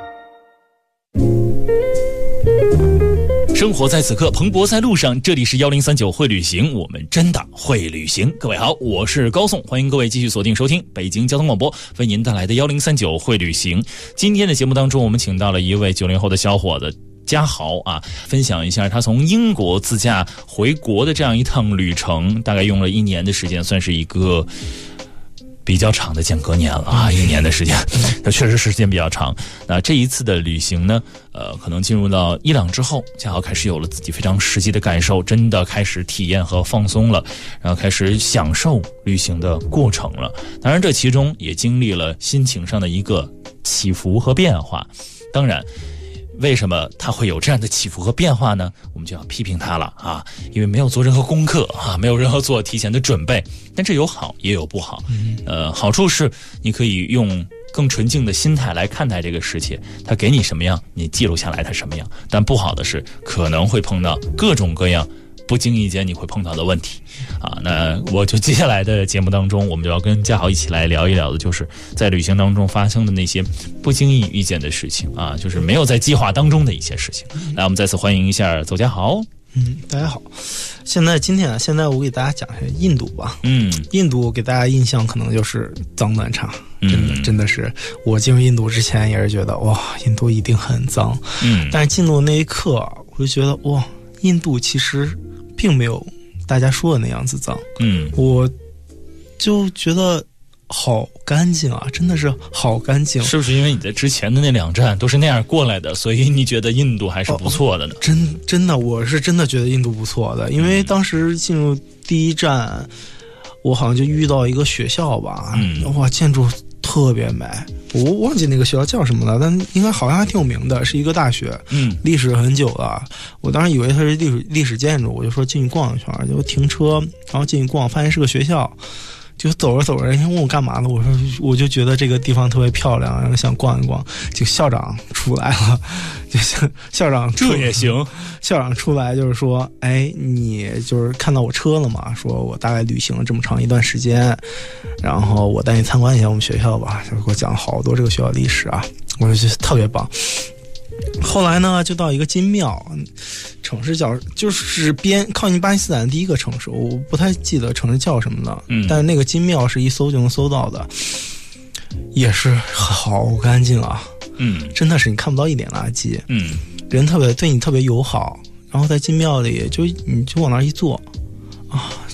生活在此刻，蓬勃在路上。这里是1039会旅行，我们真的会旅行。各位好，我是高颂，欢迎各位继续锁定收听北京交通广播为您带来的1039会旅行。今天的节目当中，我们请到了一位90后的小伙子嘉豪啊，分享一下他从英国自驾回国的这样一趟旅程，大概用了1年的时间，算是一个比较长的间隔年了啊，1年的时间，它确实时间比较长。那这一次的旅行呢，可能进入到伊朗之后，嘉豪开始有了自己非常实际的感受，真的开始体验和放松了，然后开始享受旅行的过程了。当然，这其中也经历了心情上的一个起伏和变化。当然，为什么他会有这样的起伏和变化呢？我们就要批评他了啊，因为没有做任何功课啊，没有任何做提前的准备。但这有好也有不好，好处是你可以用更纯净的心态来看待这个世界，它给你什么样，你记录下来它什么样。但不好的是，可能会碰到各种各样不经意间你会碰到的问题啊。那我就接下来的节目当中，我们就要跟嘉豪一起来聊一聊的，就是在旅行当中发生的那些不经意遇见的事情啊，就是没有在计划当中的一些事情。来，我们再次欢迎一下邹嘉豪。 大家好。现在我给大家讲一下印度吧。印度给大家印象可能就是脏乱差，真的是。我进入印度之前也是觉得哇，印度一定很脏。但是进入那一刻，我就觉得哇，印度其实并没有大家说的那样子脏。我就觉得好干净啊，真的是好干净。 是不是因为你在之前的那2站都是那样过来的，所以你觉得印度还是不错的呢？ 真的，我是真的觉得印度不错的。因为当时进入第一站，我好像就遇到一个学校吧，哇，建筑特别美。我忘记那个学校叫什么了，但应该好像还挺有名的，是一个大学，历史很久了。我当时以为它是历史建筑，我就说进去逛一圈，就停车，然后进去逛，发现是个学校。就走着走着，人家问我干嘛呢？我就觉得这个地方特别漂亮，然后想逛一逛。就校长出来了，校长这也行。 校长出来就是说，哎，你就是看到我车了吗？说我大概旅行了这么长一段时间，然后我带你参观一下我们学校吧，就给我讲了好多这个学校历史啊，我就觉得特别棒。后来呢，就到一个金庙，城市叫就是靠近巴基斯坦第一个城市，我不太记得城市叫什么了。但是那个金庙是一搜就能搜到的，也是好干净啊。真的是你看不到一点垃圾。人对你特别友好，然后在金庙里你就往那儿一坐啊，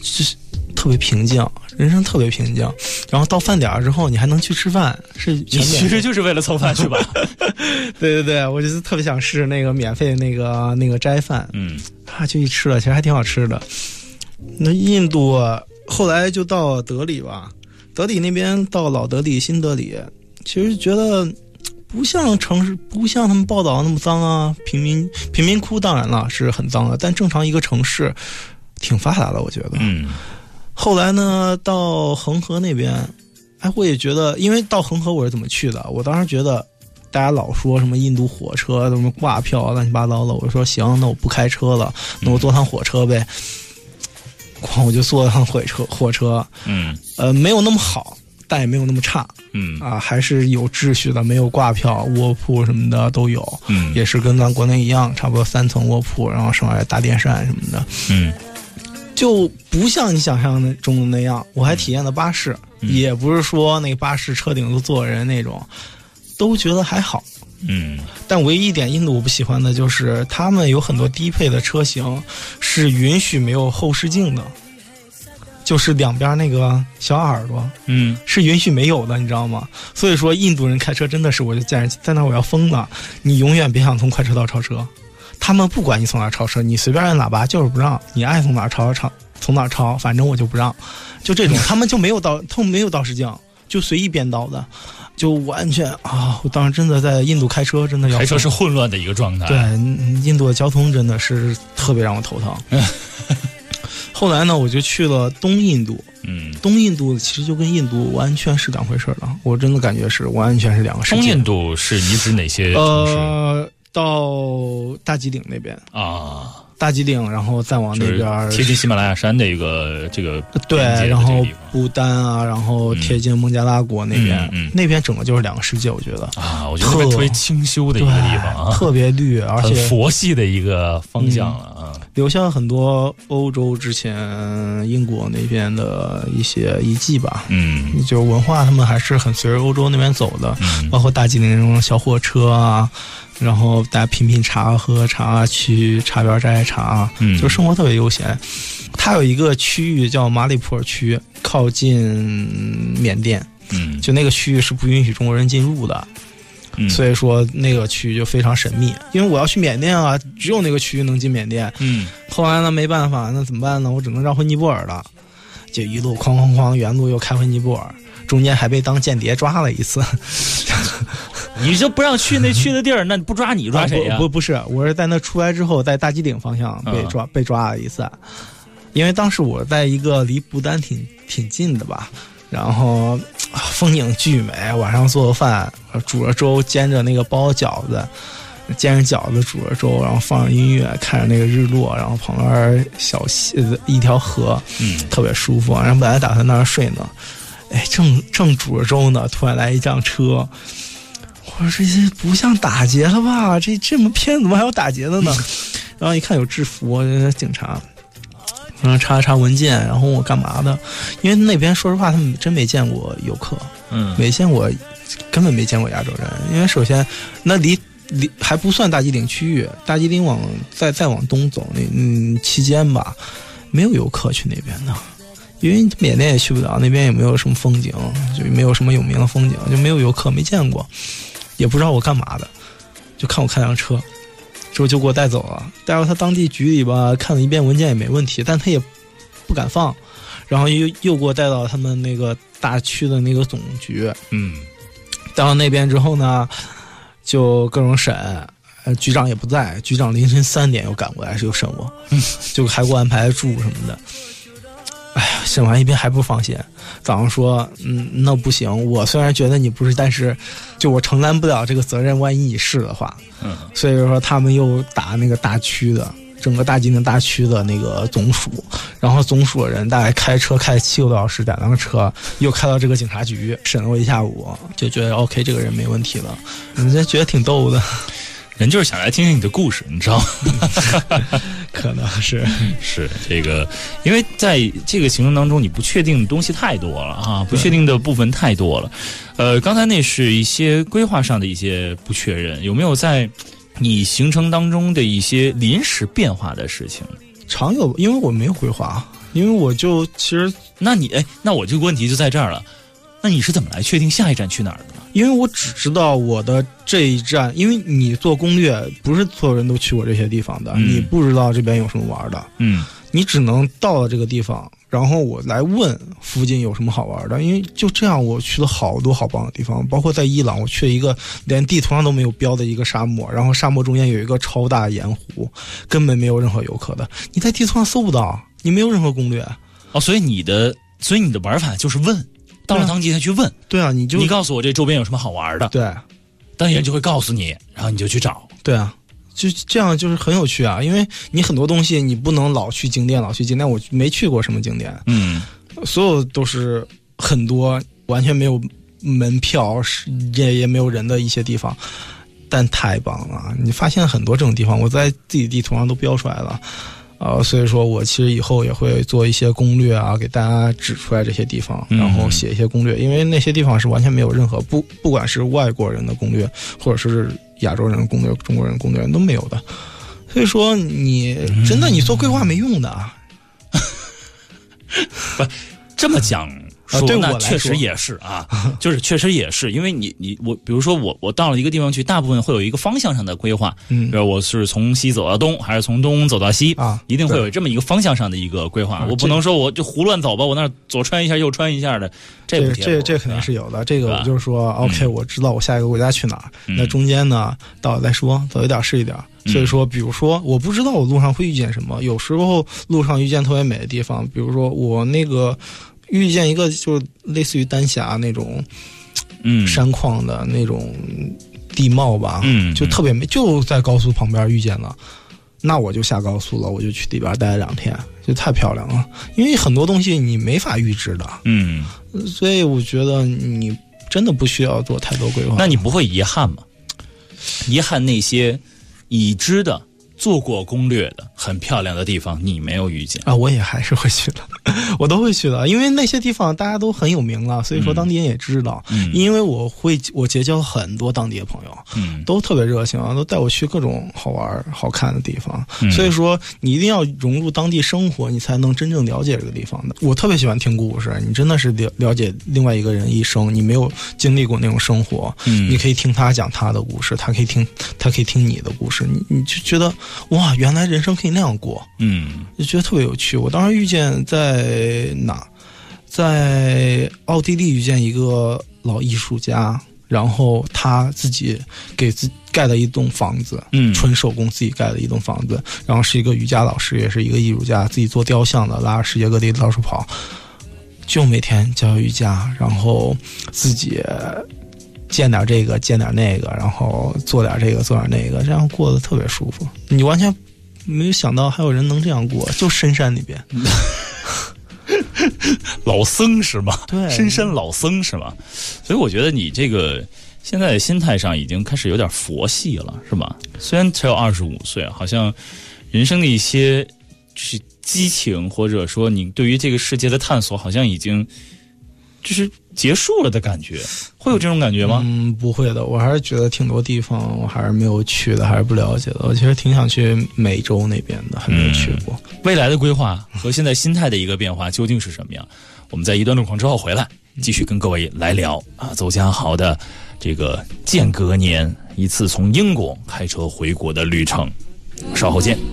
就是特别平静，人生特别平静。然后到饭点之后，你还能去吃饭，是你其实就是为了凑饭去吧？ 对对对，我就是特别想试那个免费那个斋饭，就一吃了，其实还挺好吃的。那印度后来就到德里吧，德里那边到老德里、新德里，其实觉得不像城市，不像他们报道那么脏啊。贫民窟当然了是很脏的，但正常一个城市挺发达的，我觉得。后来呢，到恒河那边，我也觉得，因为到恒河我是怎么去的？我当时觉得大家老说什么印度火车什么挂票乱七八糟的，我说行，那我不开车了，那我坐趟火车呗。我就坐趟火车，没有那么好，但也没有那么差，还是有秩序的，没有挂票，卧铺什么的都有，也是跟咱国内一样，差不多3层卧铺，然后上来大电扇什么的，就不像你想象中的那样。我还体验了巴士，也不是说那个巴士车顶都坐人那种，都觉得还好。但唯一一点印度我不喜欢的就是他们有很多低配的车型是允许没有后视镜的，就是两边那个小耳朵，是允许没有的，你知道吗？所以说印度人开车真的是，我就在那我要疯了。你永远别想从快车道超车，他们不管你从哪超车，你随便按喇叭就是不让，你爱从哪超从哪超，反正我就不让，就这种。他们就没有倒视镜，就随意变道的。就完全我当时真的在印度开车，真的要开车是混乱的一个状态。 对，印度的交通真的是特别让我头疼。后来呢，我就去了东印度。东印度其实就跟印度完全是两回事了，我真的感觉是完全是两个世界。 东印度是你指哪些城市？ 到大吉岭那边啊。 大吉岭，然后再往那边贴近喜马拉雅山的一个这个对，然后不丹啊，然后贴近孟加拉国那边，那边整个就是两个世界，我觉得我觉得特别清修的一个地方特别绿，而且很佛系的一个方向了留下了很多欧洲之前英国那边的一些遗迹吧，就是文化他们还是很随着欧洲那边走的，包括大吉岭那种小火车啊。然后大家品茶、喝茶，去茶园摘茶，就生活特别悠闲。它有一个区域叫马里普尔区，靠近缅甸，就那个区域是不允许中国人进入的，所以说那个区域就非常神秘。因为我要去缅甸啊，只有那个区域能进缅甸。后来呢，没办法，那怎么办呢？我只能绕回尼泊尔了，就一路哐，原路又开回尼泊尔，中间还被当间谍抓了一次。 你就不让去的地儿，那不抓你抓谁呀？ 不是，我是在那出来之后，在大吉岭方向被抓了一次，因为当时我在一个离不丹挺近的吧，然后风景巨美，晚上做饭，煮着粥，煎着那个包饺子，煎着饺子煮着粥，然后放着音乐，看着那个日落，然后旁边一条河，特别舒服。然后本来打算在那儿睡呢，正煮着粥呢，突然来一辆车。我说这些不像打劫了吧？这么骗怎么还有打劫的呢？然后一看有制服，警察，然后查文件，然后问我干嘛的？因为那边说实话，他们真没见过游客，根本没见过亚洲人。因为首先那离还不算大吉岭区域，大吉岭再往东走期间吧，没有游客去那边的。因为缅甸也去不了，那边也没有什么风景，就没有什么有名的风景，就没有游客，没见过，也不知道我干嘛的，就看我开辆车，之后就给我带走了，带到他当地局里吧，看了一遍文件也没问题，但他也不敢放，然后又给我带到他们那个大区的那个总局，到那边之后呢，就各种审。局长也不在，局长凌晨3点又赶过来，又审我，就还给我安排住什么的。审完一遍还不放心，早上说那不行，我虽然觉得你不是，但是就我承担不了这个责任，万一你是的话，所以说他们又打那个大区的整个大吉岭大区的那个总署，然后总署的人大概开车开7个多小时，2辆车又开到这个警察局审了我一下午，就觉得 OK 这个人没问题了，人家觉得挺逗的。 人就是想来听听你的故事，你知道吗？ 可能是这个，因为在这个行程当中，你不确定的东西太多了啊，不确定的部分太多了。刚才那是一些规划上的一些不确认，有没有在你行程当中的一些临时变化的事情？ 常有，因为我没有规划， 因为我就其实， 那我这个问题就在这儿了，那你是怎么来确定下一站去哪儿的呢？ 因为我只知道我的这一站，因为你做攻略不是所有人都去过这些地方的，你不知道这边有什么玩的，你只能到了这个地方，然后我来问附近有什么好玩的。因为就这样，我去了好多好棒的地方，包括在伊朗，我去了一个连地图上都没有标的一个沙漠，然后沙漠中间有一个超大盐湖，根本没有任何游客的，你在地图上搜不到，你没有任何攻略。 所以你的玩法就是问，到了当地才去问。 对啊，你告诉我这周边有什么好玩的， 对， 当地人就会告诉你，然后你就去找。 对啊，就这样就是很有趣啊，因为你很多东西你不能老去景点，我没去过什么景点，所有都是很多完全没有门票，也没有人的一些地方，但太棒了，你发现很多这种地方，我在自己地图上都标出来了。所以说我其实以后也会做一些攻略啊，给大家指出来这些地方，然后写一些攻略，因为那些地方是完全没有任何不管是外国人的攻略，或者是亚洲人的攻略、中国人攻略都没有的。所以说你真的你做规划没用的啊。 不这么讲说， 对那确实也是啊，就是确实也是，因为我比如说我到了一个地方去，大部分会有一个方向上的规划，比如我是从西走到东，还是从东走到西啊，一定会有这么一个方向上的一个规划。我不能说我就胡乱走吧，我那左穿一下右穿一下的，这肯定是有的。这个我就是说 ，OK， 我知道我下一个国家去哪儿，那中间呢到了再说，走一点是一点。所以说，比如说我不知道我路上会遇见什么，有时候路上遇见特别美的地方，比如说我那个遇见一个就类似于丹霞那种山况的那种地貌吧，就特别美，就在高速旁边遇见了，那我就下高速了，我就去里边待了2天，就太漂亮了。因为很多东西你没法预知的，所以我觉得你真的不需要做太多规划。 那你不会遗憾吗？遗憾那些已知的做过攻略的很漂亮的地方你没有遇见啊？我也还是会去的，我都会去的，因为那些地方大家都很有名了，所以说当地人也知道。因为我结交很多当地的朋友，都特别热情啊，都带我去各种好玩好看的地方。所以说你一定要融入当地生活，你才能真正了解这个地方的。我特别喜欢听故事，你真的是了解另外一个人一生，你没有经历过那种生活，你可以听他讲他的故事，他可以听你的故事，你就觉得哇，原来人生可以那样过，就觉得特别有趣。我当时遇见在奥地利遇见一个老艺术家，然后他自己给自己盖了一栋房子，纯手工自己盖了一栋房子，然后是一个瑜伽老师，也是一个艺术家，自己做雕像的，拉着世界各地到处跑，就每天教瑜伽，然后自己见点这个见点那个，然后做点这个做点那个，这样过得特别舒服。你完全没有想到还有人能这样过，就深山里边。 老僧是吗？ 对， 深山老僧是吗？所以我觉得你这个现在的心态上已经开始有点佛系了，是吧？虽然只有25岁，好像人生的一些就是激情，或者说你对于这个世界的探索，好像已经就是结束了的感觉，会有这种感觉吗？ 不会的，我还是觉得挺多地方我还是没有去的，还是不了解的。我其实挺想去美洲那边的，还没有去过。 未来的规划和现在心态的一个变化究竟是什么样？我们在一段路况之后回来，继续跟各位来聊啊，邹家豪的这个间隔年一次从英国开车回国的旅程。稍后见。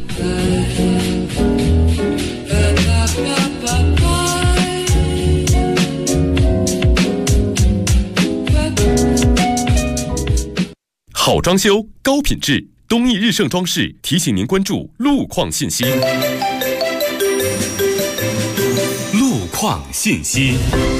好装修，高品质，东义日盛装饰提醒您关注路况信息。 路况信息。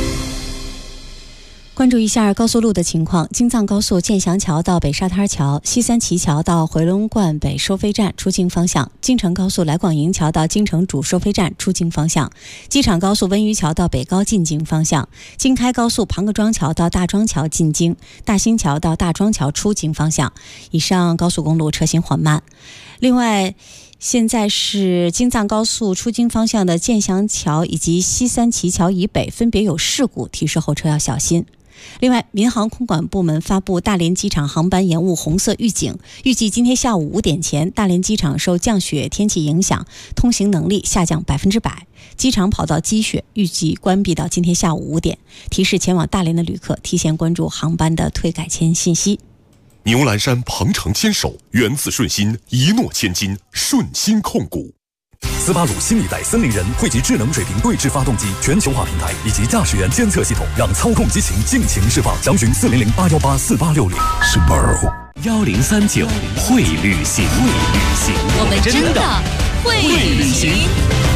关注一下高速路的情况，京藏高速建祥桥到北沙滩桥、西三旗桥到回龙观北收费站出京方向，京承高速来广营桥到京承主收费站出京方向，机场高速温榆桥到北高进京方向，京开高速庞各庄桥到大庄桥进京，大兴桥到大庄桥出京方向。以上高速公路车行缓慢。另外现在是京藏高速出京方向的建祥桥以及西三旗桥以北分别有事故，提示后车要小心。 另外，民航空管部门发布大连机场航班延误红色预警，预计今天下午5点前，大连机场受降雪天气影响，通行能力下降100%，机场跑道积雪，预计关闭到今天下午5点。提示前往大连的旅客提前关注航班的退改签信息。 牛栏山鹏程牵手，源自顺心，一诺千金，顺心控股。 斯巴鲁新一代森林人汇集智能水平对置发动机全球化平台以及驾驶员监测系统，让操控激情尽情释放。详询400-818-4860。Subaru 1039会旅行， 我们真的会旅行。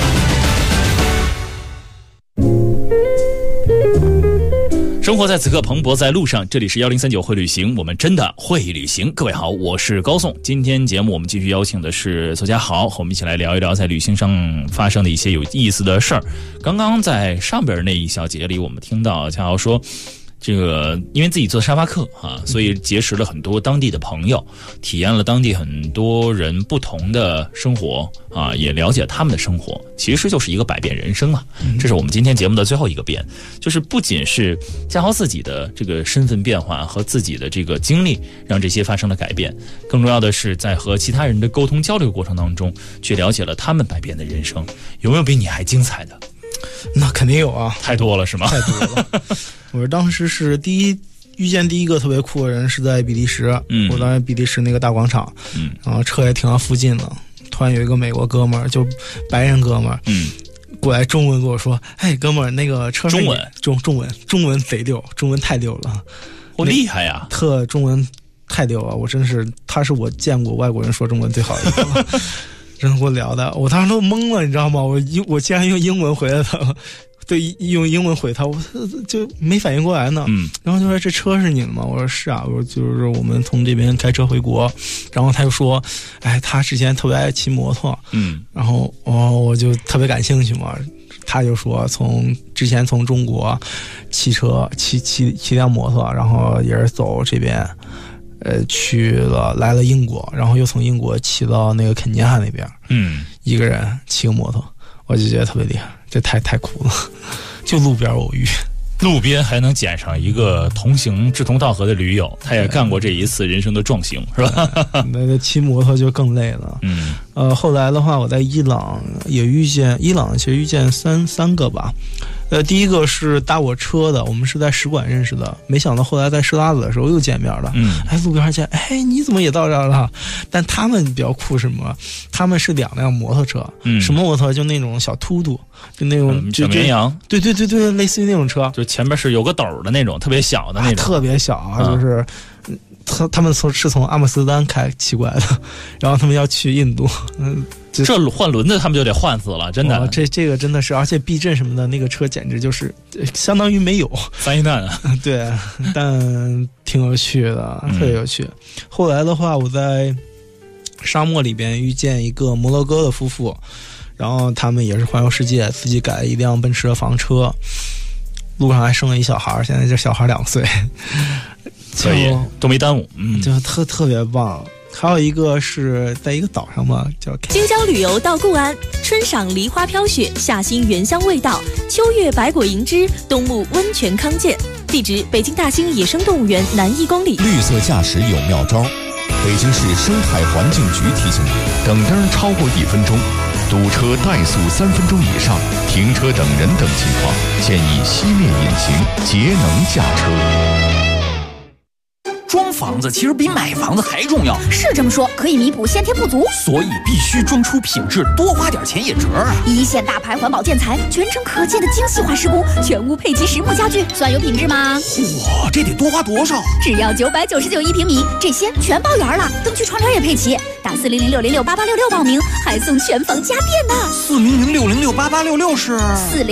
生活在此刻，蓬勃在路上。这里是1039会旅行，我们真的会旅行。各位好，我是高颂。今天节目我们继续邀请的是邹家豪，和我们一起来聊一聊在旅行上发生的一些有意思的事儿。刚刚在上边那一小节里，我们听到家豪说，这个因为自己做沙发客啊，所以结识了很多当地的朋友，体验了当地很多人不同的生活啊，也了解他们的生活，其实就是一个百变人生嘛。这是我们今天节目的最后一个变，就是不仅是家豪自己的这个身份变化和自己的这个经历让这些发生了改变，更重要的是在和其他人的沟通交流过程当中，去了解了他们百变的人生。有没有比你还精彩的？ 那肯定有啊， 太多了是吗？ 太多了。我当时是遇见第一个特别酷的人是在比利时，我当时比利时那个大广场，然后车也停到附近了，突然有一个美国哥们儿，就白人哥们儿，过来中文跟我说：“哎，哥们儿，那个车中文贼溜，中文太溜了， 我厉害呀， 特中文太溜了，我真是他是我见过外国人说中文最好的一个了。”真的跟我聊的，我当时都懵了，你知道吗？我竟然用英文回来他，对，用英文回他，我就没反应过来呢。然后就说这车是你的吗？我说是啊，我说就是我们从这边开车回国。然后他就说，哎，他之前特别爱骑摩托，然后我就特别感兴趣嘛。他就说之前从中国骑辆摩托，然后也是走这边。来了英国，然后又从英国骑到那个肯尼亚那边，一个人骑个摩托，我就觉得特别厉害，这太酷了，就路边偶遇， 路边还能捡上一个志同道合的驴友，他也干过这一次人生的壮行，是吧？ 那骑摩托就更累了。后来的话，我在伊朗也遇见三个吧。第一个是搭我车的，我们是在使馆认识的，没想到后来在设拉子的时候又见面了。路边见，哎，你怎么也到这儿了？但他们比较酷什么？他们是2辆摩托车，什么摩托？就那种小突突，就那种小绵羊， 对，类似于那种车， 就前面是有个斗的那种，特别小的那种， 特别小啊，就是他们是从阿姆斯特丹骑过来的，然后他们要去印度， 这换轮子他们就得换死了，真的。 这个真的是，而且避震什么的，那个车简直就是相当于没有灾难啊。 对，但挺有趣的，特别有趣。后来的话，我在沙漠里边遇见一个摩洛哥的夫妇，然后他们也是环游世界，自己改了一辆奔驰的房车，路上还生了一小孩，现在这小孩2岁， 所以都没耽误， 就特别棒。还有一个是在一个岛上嘛，叫京郊旅游到固安，春赏梨花飘雪，夏欣原香味道，秋月百果银枝，冬沐温泉康健。地址：北京大兴野生动物园南1公里。 绿色驾驶有妙招，北京市生态环境局提醒您：等灯超过1分钟，堵车怠速3分钟以上，停车等人等情况，建议熄灭引擎，节能驾车。 装房子其实比买房子还重要， 是这么说，可以弥补先天不足， 所以必须装出品质，多花点钱也值啊！ 一线大牌环保建材，全程可见的精细化施工，全屋配齐实木家具，算有品质吗？ 哇，这得多花多少？ 只要9991平米，这些全包圆了，灯区窗帘也配齐。打400-606-8866报名，还送全房家电呢。 400-606-8866是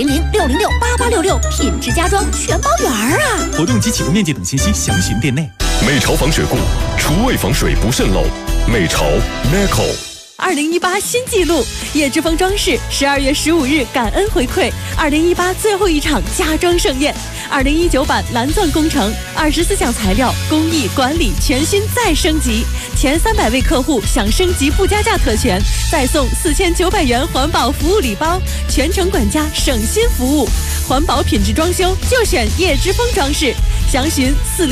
400-606-8866，品质家装全包圆啊！ 活动及启动面积等信息详询店内。 美潮防水库，厨卫防水不渗漏。美潮 Neco。 2018新纪录，叶之峰装饰12月15日感恩回馈2018最后一场家装盛宴，2019版蓝钻工程24项材料工艺管理全新再升级，前300位客户享升级附加价特权，再送4900元环保服务礼包，全程管家省心服务。 环保品质装修就选叶之峰装饰，详询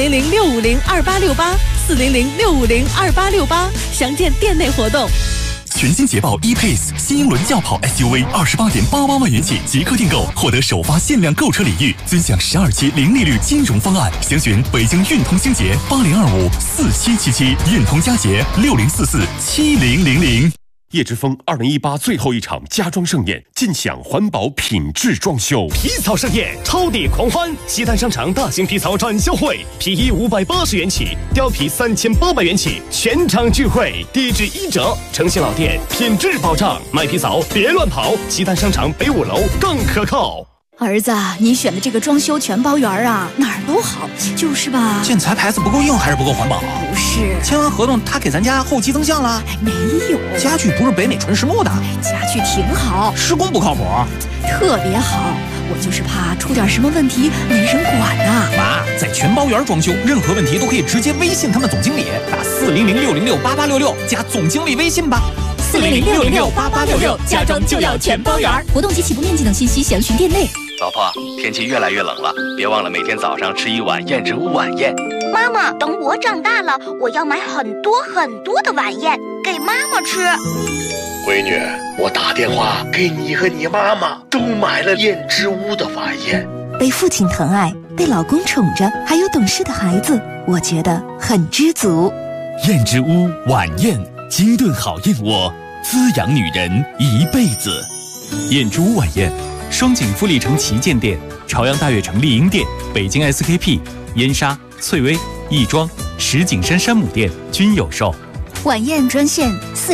400-650-2868，400-650-2868，详见店内活动。 全新捷豹 E-Pace 新英伦轿跑 SUV28.88万元起即刻订购，获得首发限量购车礼遇，尊享12期零利率金融方案。详询北京运通星捷80254777，运通佳捷60447000。 叶之峰2018最后一场家装盛宴，尽享环保品质装修。 皮草盛宴，超地狂欢！西单商场大型皮草展销会，皮衣580元起，貂皮3800元起，全场聚会，地质1折，诚信老店，品质保障。卖皮草别乱跑，西单商场北5楼更可靠。 儿子，你选的这个装修全包园啊，哪儿都好，就是吧？ 建材牌子不够硬还是不够环保？ 不是， 签完合同他给咱家后期增项了？ 没有， 家具不是北美纯实木的， 家具挺好， 施工不靠谱， 特别好。我就是怕出点什么问题没人管呐。 妈，在全包园装修，任何问题都可以直接微信他们总经理，打400-606-8866加总经理微信吧。 400-606-8866，家装就要全包园。活动及起步面积等信息详询店内。 老婆，天气越来越冷了，别忘了每天早上吃一碗燕之屋晚宴。 妈妈，等我长大了，我要买很多很多的晚宴给妈妈吃。 闺女，我打电话给你和你妈妈都买了燕之屋的晚宴。 被父亲疼爱，被老公宠着，还有懂事的孩子，我觉得很知足。 燕之屋晚宴，精炖好燕窝，滋养女人一辈子。 燕之屋晚宴，双井富力城旗舰店、朝阳大悦城丽婴店、北京 SKP、燕莎、翠微、亦庄、石景山山姆店均有售。 晚宴专线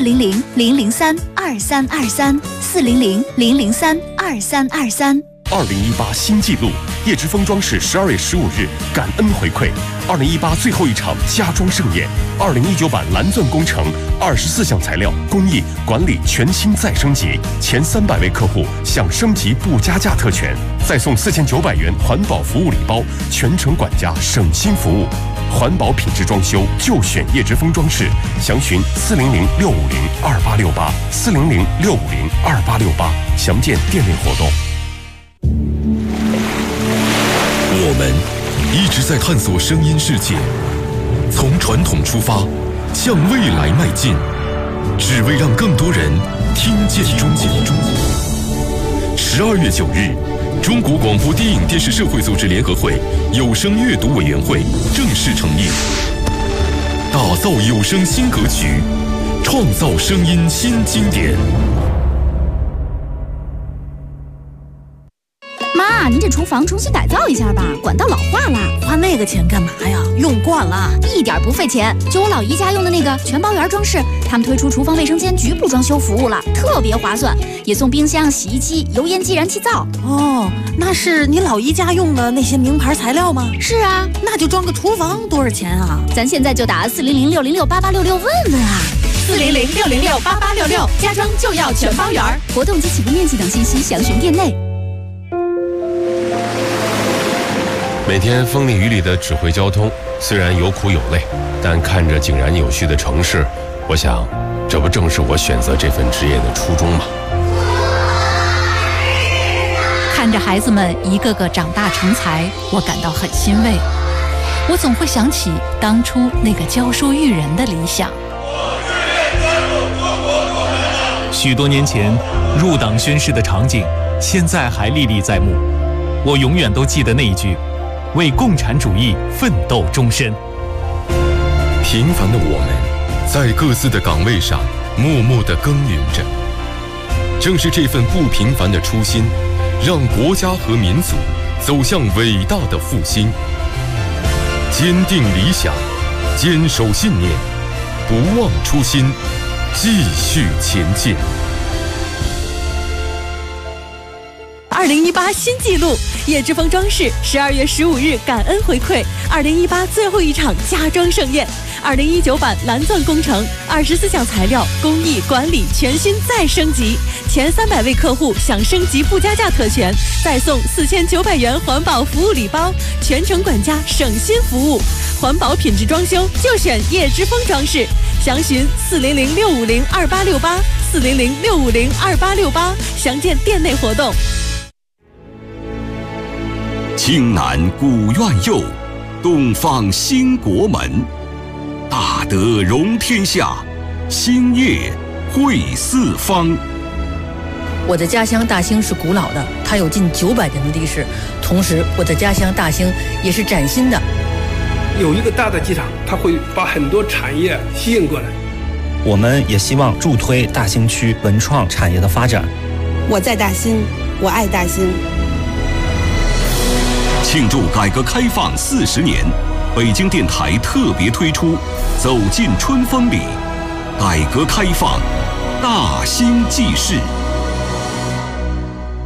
400-003-2323，400-003-2323。 2018新纪录，叶之峰装饰12月15日感恩回馈2018最后一场家装盛宴，2019版蓝钻工程24项材料工艺管理全新再升级，前300位客户享升级不加价特权，再送4900元环保服务礼包，全程管家省心服务。环保品质装修就选叶之峰装饰，详询400-650-2868，400-650-2868，详见店内活动。 我们一直在探索声音世界，从传统出发，向未来迈进，只为让更多人听见中国。12月9日，中国广播电影电视社会组织联合会有声阅读委员会正式成立，打造有声新格局，创造声音新经典。 妈，您这厨房重新改造一下吧，管道老化了。 花那个钱干嘛呀？用惯了， 一点不费钱。就我老姨家用的那个全包园装饰，他们推出厨房卫生间局部装修服务了，特别划算，也送冰箱、洗衣机、油烟机、燃气灶。 哦，那是你老姨家用的那些名牌材料吗？ 是啊， 那就装个厨房多少钱啊？ 咱现在就打400-606-8866问问啊。 400-606-8866，家装就要全包园。 活动及起步面积等信息详询店内。 每天风里雨里的指挥交通，虽然有苦有累，但看着井然有序的城市，我想，这不正是我选择这份职业的初衷吗？ 看着孩子们一个个长大成才，我感到很欣慰。我总会想起当初那个教书育人的理想。 许多年前入党宣誓的场景，现在还历历在目。我永远都记得那一句：为共产主义奋斗终身。 平凡的我们，在各自的岗位上默默地耕耘着。正是这份不平凡的初心，让国家和民族走向伟大的复兴。坚定理想，坚守信念，不忘初心，继续前进。 2018新纪录，叶之峰装饰12月15日感恩回馈2018最后一场家装盛宴，2019版蓝钻工程24项材料工艺管理全新再升级，前300位客户享升级不加价特权，再送4900元环保服务礼包，全程管家省心服务。环保品质装修就选叶之峰装饰，详询400-650-2868，400-650-2868，详见店内活动。 青南古院右，东方兴国门。大德容天下，兴业惠四方。 我的家乡大兴是古老的，它有近900年的历史。同时，我的家乡大兴也是崭新的。 有一个大的机场，它会把很多产业吸引过来。 我们也希望助推大兴区文创产业的发展。 我在大兴，我爱大兴。 庆祝改革开放40年，北京电台特别推出《走进春风里》，改革开放，大兴纪事。